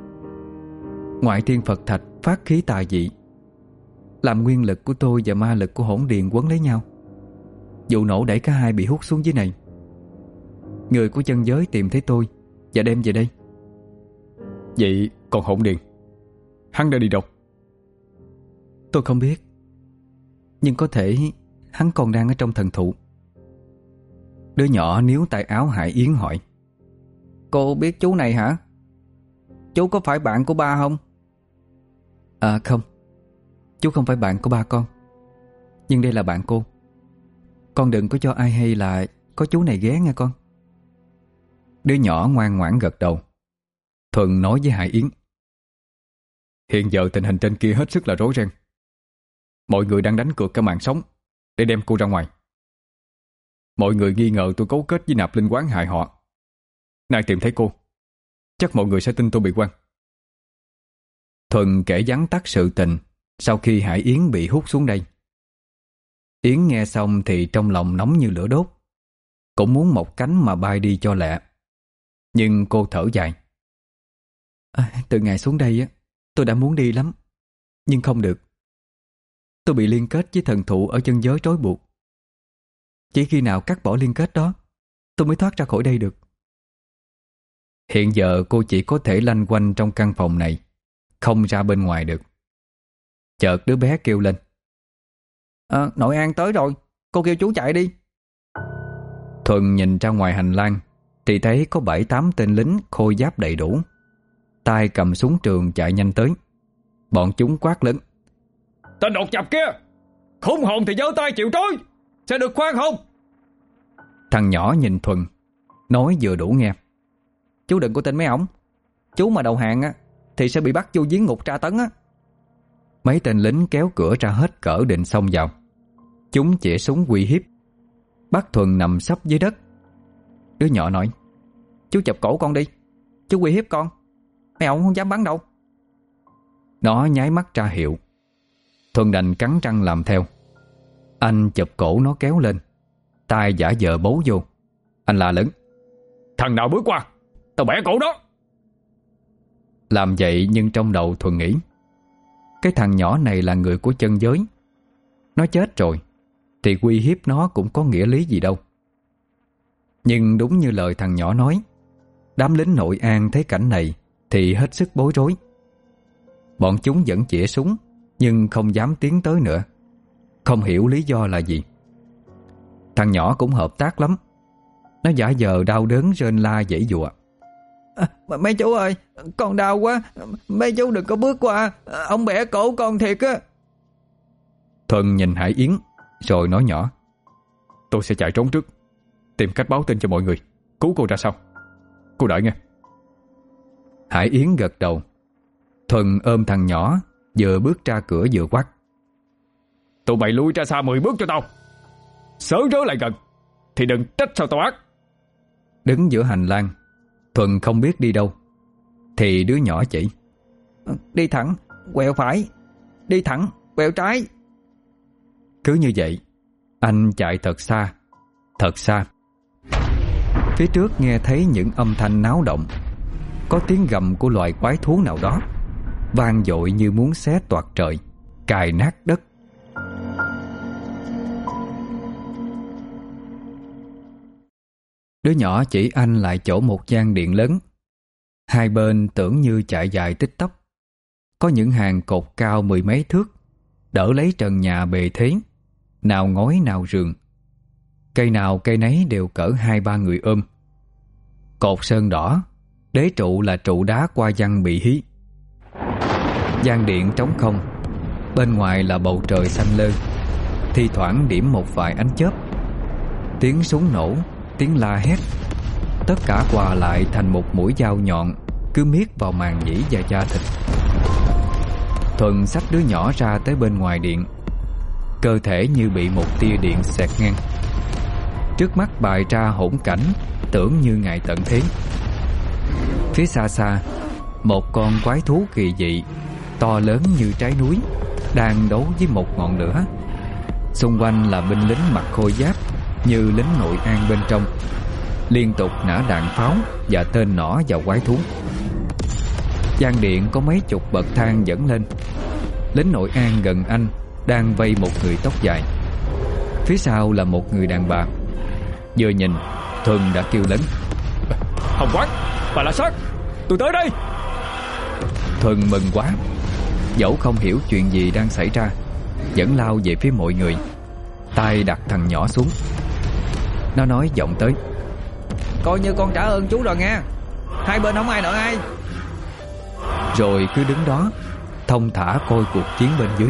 Ngoại thiên Phật thạch phát khí tà dị, làm nguyên lực của tôi và ma lực của hỗn điện quấn lấy nhau. Vụ nổ đẩy cả hai bị hút xuống dưới này. Người của chân giới tìm thấy tôi và đem về đây. Vậy còn hỗn điện, hắn đã đi đâu? Tôi không biết, nhưng có thể hắn còn đang ở trong thần thụ. Đứa nhỏ níu tay áo Hải Yến hỏi: Cô biết chú này hả? Chú có phải bạn của ba không? À không, chú không phải bạn của ba con, nhưng đây là bạn cô. Con đừng có cho ai hay là có chú này ghé nha con. Đứa nhỏ ngoan ngoãn gật đầu. Thuần nói với Hải Yến: Hiện giờ tình hình trên kia hết sức là rối ren. Mọi người đang đánh cược cả mạng sống để đem cô ra ngoài. Mọi người nghi ngờ tôi cấu kết với Nạp Linh Quán hại họ. Nay tìm thấy cô, chắc mọi người sẽ tin tôi bị quan. Thuần kể vắn tắt sự tình sau khi Hải Yến bị hút xuống đây. Yến nghe xong thì trong lòng nóng như lửa đốt, cũng muốn một cánh mà bay đi cho lẹ. Nhưng cô thở dài: à, Từ ngày xuống đây á, tôi đã muốn đi lắm, nhưng không được. Tôi bị liên kết với thần thụ ở chân giới trói buộc. Chỉ khi nào cắt bỏ liên kết đó, tôi mới thoát ra khỏi đây được. Hiện giờ cô chỉ có thể lanh quanh trong căn phòng này, không ra bên ngoài được. Chợt đứa bé kêu lên: à, Nội An tới rồi, cô kêu chú chạy đi. Thuần nhìn ra ngoài hành lang thì thấy có bảy tám tên lính khôi giáp đầy đủ, tay cầm súng trường chạy nhanh tới. Bọn chúng quát lớn: Tên đột nhập kia, khốn hồn thì giơ tay chịu trói, sẽ được khoan không? Thằng nhỏ nhìn Thuần, nói vừa đủ nghe: Chú đừng có tin mấy ổng. Chú mà đầu hàng á thì sẽ bị bắt vô giếng ngục tra tấn á. Mấy tên lính kéo cửa ra hết cỡ định xông vào. Chúng chĩa súng uy hiếp, bắt Thuần nằm sấp dưới đất. Đứa nhỏ nói: Chú chụp cổ con đi, chú uy hiếp con, mấy ổng không dám bắn đâu. Nó nháy mắt ra hiệu. Thuần đành cắn răng làm theo. Anh chụp cổ nó kéo lên, tay giả vờ bấu vô. Anh la lớn: Thằng nào bước qua, tao bẻ cổ nó. Làm vậy nhưng trong đầu Thuần nghĩ: Cái thằng nhỏ này là người của chân giới. Nó chết rồi thì uy hiếp nó cũng có nghĩa lý gì đâu. Nhưng đúng như lời thằng nhỏ nói, đám lính Nội An thấy cảnh này thì hết sức bối rối. Bọn chúng vẫn chĩa súng, nhưng không dám tiến tới nữa, không hiểu lý do là gì. Thằng nhỏ cũng hợp tác lắm. Nó giả vờ đau đớn rên la giãy giụa: à, Mấy chú ơi, con đau quá, mấy chú đừng có bước qua, ông bẻ cổ con thiệt á. Thuần nhìn Hải Yến rồi nói nhỏ: Tôi sẽ chạy trốn trước, tìm cách báo tin cho mọi người, cứu cô ra sau. Cô đợi nghe. Hải Yến gật đầu. Thuần ôm thằng nhỏ, vừa bước ra cửa vừa quát: Tụi mày lui ra xa mười bước cho tao. Sớ rớ lại gần thì đừng trách sao tao ác. Đứng giữa hành lang, Thuần không biết đi đâu, thì đứa nhỏ chỉ: Đi thẳng, quẹo phải, đi thẳng, quẹo trái. Cứ như vậy, anh chạy thật xa, thật xa. Phía trước nghe thấy những âm thanh náo động. Có tiếng gầm của loài quái thú nào đó, vang dội như muốn xé toạc trời, cài nát đất. Đứa nhỏ chỉ anh lại chỗ một gian điện lớn. Hai bên tưởng như chạy dài tích tắp. Có những hàng cột cao mười mấy thước, đỡ lấy trần nhà bề thế, nào ngói nào rường. Cây nào cây nấy đều cỡ hai ba người ôm. Cột sơn đỏ, đế trụ là trụ đá qua văn bị hí. Gian điện trống không, bên ngoài là bầu trời xanh lơ, thi thoảng điểm một vài ánh chớp. Tiếng súng nổ, tiếng la hét, tất cả hòa lại thành một mũi dao nhọn cứ miết vào màng nhĩ và da thịt. Thuần xách đứa nhỏ ra tới bên ngoài điện. Cơ thể như bị một tia điện xẹt ngang. Trước mắt bày ra hỗn cảnh tưởng như ngày tận thế. Phía xa xa, một con quái thú kỳ dị to lớn như trái núi đang đấu với một ngọn lửa. Xung quanh là binh lính mặc khôi giáp như lính Nội An bên trong, liên tục nã đạn pháo và tên nỏ vào quái thú. Gian điện có mấy chục bậc thang dẫn lên. Lính Nội An gần anh đang vây một người tóc dài. Phía sau là một người đàn bà. Vừa nhìn, Thuần đã kêu lớn: Hồng Quán, bà La Sát, tôi tới đây. Thuần mừng quá, dẫu không hiểu chuyện gì đang xảy ra, vẫn lao về phía mọi người, tay đặt thằng nhỏ xuống. Nó nói vọng tới: Coi như con trả ơn chú rồi nghe. Hai bên không ai nợ ai. Rồi cứ đứng đó thông thả coi cuộc chiến bên dưới.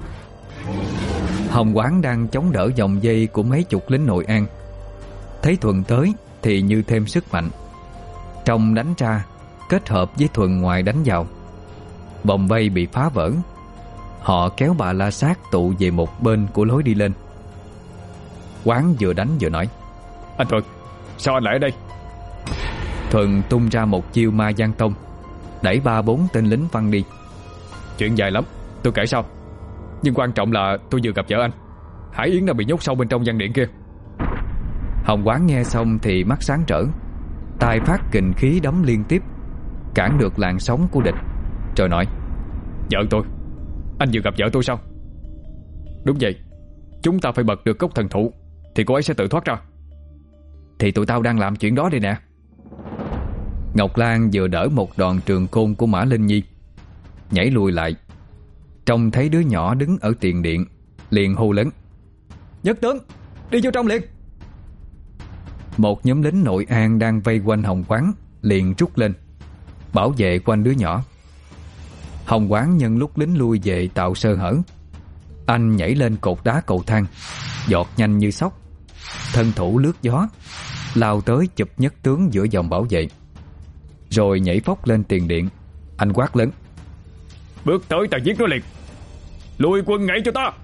Hồng Quán đang chống đỡ vòng dây của mấy chục lính Nội An. Thấy Thuần tới thì như thêm sức mạnh. Trong đánh ra kết hợp với Thuần ngoài đánh vào, vòng vây bị phá vỡ. Họ kéo bà La Sát tụ về một bên của lối đi lên. Quán vừa đánh vừa nói: Anh Thuần, sao anh lại ở đây? Thuần tung ra một chiêu ma giang tông, đẩy ba bốn tên lính văng đi. Chuyện dài lắm, tôi kể sau. Nhưng quan trọng là tôi vừa gặp vợ anh. Hải Yến đã bị nhốt sâu bên trong gian điện kia. Hồng Quán nghe xong thì mắt sáng trở, tay phát kình khí đấm liên tiếp, cản được làn sóng của địch, rồi nói: Vợ tôi, anh vừa gặp vợ tôi sao? Đúng vậy, chúng ta phải bật được cốc thần thụ thì cô ấy sẽ tự thoát ra. Thì tụi tao đang làm chuyện đó đây nè. Ngọc Lan vừa đỡ một đòn trường côn của Mã Linh Nhi, nhảy lùi lại. Trông thấy đứa nhỏ đứng ở tiền điện, liền hô lớn: Nhất tướng, đi vô trong liền. Một nhóm lính Nội An đang vây quanh Hồng Quán liền rút lên, bảo vệ quanh đứa nhỏ. Hồng Quán nhân lúc lính lui về tạo sơ hở, anh nhảy lên cột đá cầu thang, giọt nhanh như sóc, thân thủ lướt gió, lao tới chụp Nhất tướng giữa dòng bảo vệ. Rồi nhảy phóc lên tiền điện, anh quát lớn: Bước tới ta giết nó liền. Lùi quân ngay cho ta.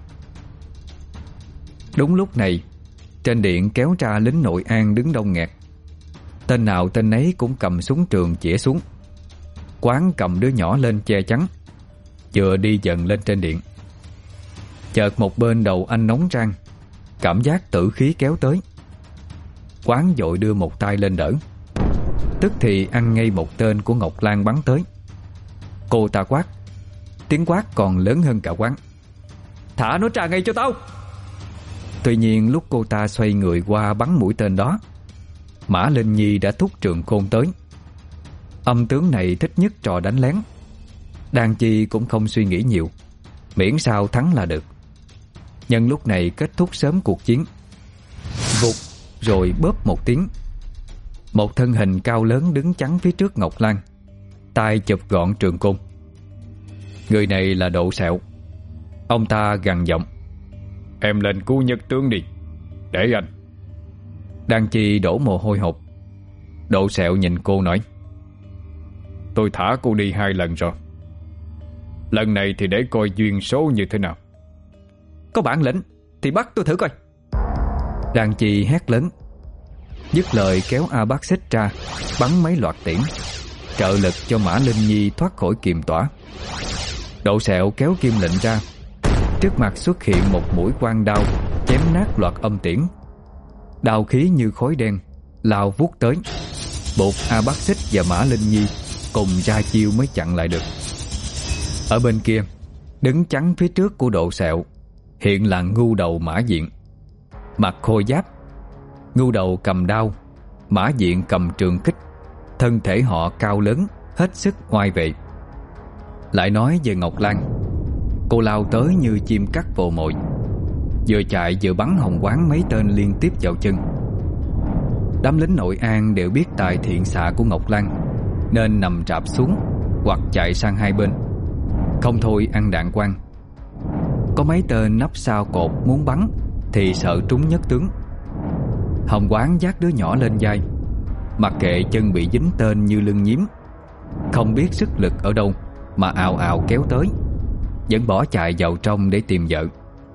Đúng lúc này, trên điện kéo ra lính Nội An đứng đông nghẹt. Tên nào tên nấy cũng cầm súng trường chĩa xuống. Quán cầm đứa nhỏ lên che chắn, vừa đi dần lên trên điện. Chợt một bên đầu anh nóng rang, cảm giác tử khí kéo tới. Quán vội đưa một tay lên đỡ. Tức thì ăn ngay một tên của Ngọc Lan bắn tới. Cô ta quát, tiếng quát còn lớn hơn cả Quán: Thả nó ra ngay cho tao. Tuy nhiên lúc cô ta xoay người qua bắn mũi tên đó, Mã Linh Nhi đã thúc trường côn tới. Âm tướng này thích nhất trò đánh lén. Đan Chi cũng không suy nghĩ nhiều, miễn sao thắng là được. Nhân lúc này kết thúc sớm cuộc chiến. Vụt rồi bóp một tiếng, một thân hình cao lớn đứng chắn phía trước Ngọc Lan, tay chụp gọn trường côn. Người này là Độ Sẹo. Ông ta gằn giọng: Em lên cứu Nhất tướng đi, để anh. Đan Chi đổ mồ hôi hột. Độ Sẹo nhìn cô nói: Tôi thả cô đi hai lần rồi, lần này thì để coi duyên số như thế nào. Có bản lĩnh thì bắt tôi thử coi. Đan Chi hét lớn, dứt lời kéo A Bác Xích ra, bắn mấy loạt tiễn, trợ lực cho Mã Linh Nhi thoát khỏi kiềm tỏa. Độ Sẹo kéo kim lệnh ra, trước mặt xuất hiện một mũi quang đao chém nát loạt âm tiễn. Đao khí như khói đen lao vút tới, buộc A Bác Xích và Mã Linh Nhi cùng ra chiêu mới chặn lại được. Ở bên kia, đứng chắn phía trước của Độ Sẹo hiện là Ngưu Đầu Mã Diện, mặc khôi giáp. Ngưu Đầu cầm đao, Mã Diện cầm trường kích. Thân thể họ cao lớn, hết sức oai vệ. Lại nói về Ngọc Lan, cô lao tới như chim cắt vồ mồi, vừa chạy vừa bắn Hồng Quán mấy tên liên tiếp vào chân. Đám lính Nội An đều biết tài thiện xạ của Ngọc Lan, nên nằm rạp xuống hoặc chạy sang hai bên, không thôi ăn đạn quang. Có mấy tên nấp sau cột muốn bắn thì sợ trúng Nhất tướng. Hồng Quán vác đứa nhỏ lên vai, mặc kệ chân bị dính tên như lưng nhím, không biết sức lực ở đâu mà ào ào kéo tới, vẫn bỏ chạy vào trong để tìm vợ.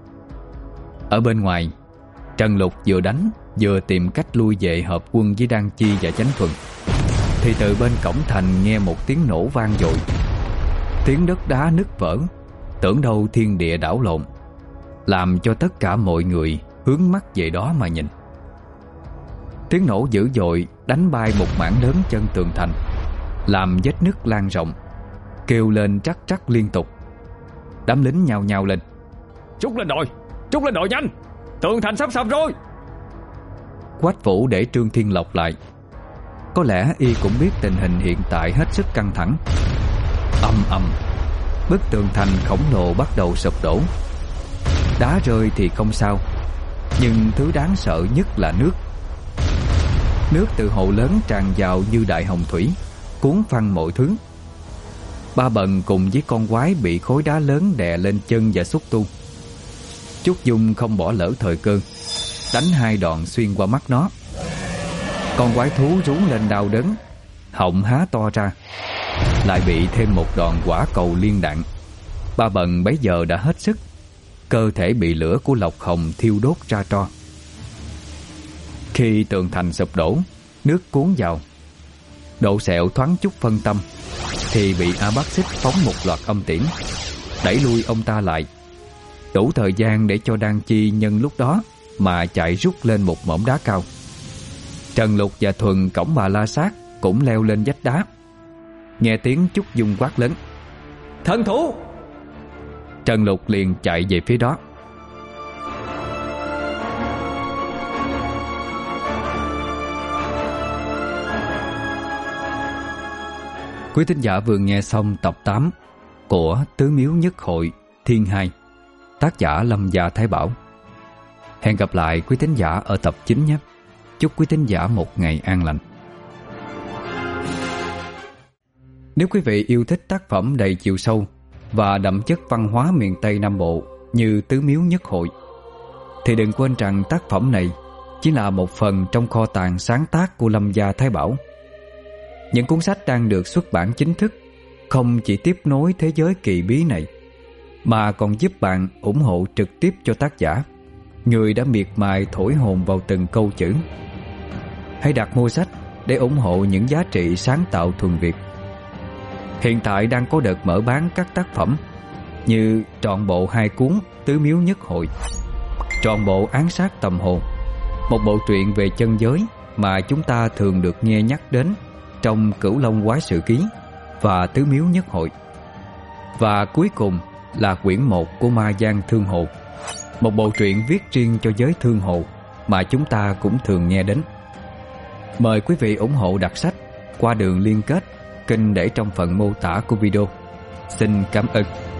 Ở bên ngoài, Trần Lục vừa đánh vừa tìm cách lui về hợp quân với Đan Chi và Chánh Thuần. thì từ bên cổng thành nghe một tiếng nổ vang dội. Tiếng đất đá nứt vỡ, tưởng đâu thiên địa đảo lộn, làm cho tất cả mọi người hướng mắt về đó mà nhìn. Tiếng nổ dữ dội đánh bay một mảng lớn chân tường thành, làm vết nứt lan rộng, kêu lên trắc trắc liên tục. Đám lính nhào nhào lên. Trút lên đội, trút lên đội nhanh, tường thành sắp sập rồi. Quách Vũ để Trương Thiên Lộc lại. Có lẽ y cũng biết tình hình hiện tại hết sức căng thẳng. Ầm ầm, bức tường thành khổng lồ bắt đầu sụp đổ. Đá rơi thì không sao, nhưng thứ đáng sợ nhất là nước. Nước từ hồ lớn tràn vào như đại hồng thủy, cuốn phăng mọi thứ. Ba Bần cùng với con quái bị khối đá lớn đè lên chân và xúc tu. Trúc Dung không bỏ lỡ thời cơ, đánh hai đòn xuyên qua mắt nó. Con quái thú rú lên đau đớn, họng há to ra, lại bị thêm một đòn quả cầu liên đạn. Ba Bần bấy giờ đã hết sức, cơ thể bị lửa của Lộc Hồng thiêu đốt ra tro. Khi tường thành sụp đổ, nước cuốn vào, Độ Sẹo thoáng chút phân tâm thì bị A Bác Xích phóng một loạt âm tiễn, đẩy lui ông ta lại, đủ thời gian để cho Đan Chi nhân lúc đó mà chạy rút lên một mỏm đá cao. Trần Lục và Thuần cõng Bà La Sát cũng leo lên vách đá. Nghe tiếng Trúc Dung quát lớn: Thần thủ! Trần Lục liền chạy về phía đó. Quý thính giả vừa nghe xong tập tám của Tứ Miếu Nhất Hội Thiên Hai, tác giả Lâm Gia Thái Bảo. Hẹn gặp lại quý thính giả ở tập chín nhé. Chúc quý thính giả một ngày an lành. Nếu quý vị yêu thích tác phẩm đầy chiều sâu và đậm chất văn hóa miền Tây Nam Bộ như Tứ Miếu Nhất Hội, thì đừng quên rằng tác phẩm này chỉ là một phần trong kho tàng sáng tác của Lâm Gia Thái Bảo. Những cuốn sách đang được xuất bản chính thức không chỉ tiếp nối thế giới kỳ bí này, mà còn giúp bạn ủng hộ trực tiếp cho tác giả, người đã miệt mài thổi hồn vào từng câu chữ. Hãy đặt mua sách để ủng hộ những giá trị sáng tạo thuần Việt. Hiện tại đang có đợt mở bán các tác phẩm như trọn bộ hai cuốn Tứ Miếu Nhất Hội, trọn bộ Án Sát Tầm Hồ, một bộ truyện về chân giới mà chúng ta thường được nghe nhắc đến trong Cửu Long Quái Sự Ký và Tứ Miếu Nhất Hội, và cuối cùng là quyển một của Ma Giang Thương Hồ, một bộ truyện viết riêng cho giới thương hồ mà chúng ta cũng thường nghe đến. Mời quý vị ủng hộ đặt sách qua đường liên kết kênh để trong phần mô tả của video. Xin cảm ơn.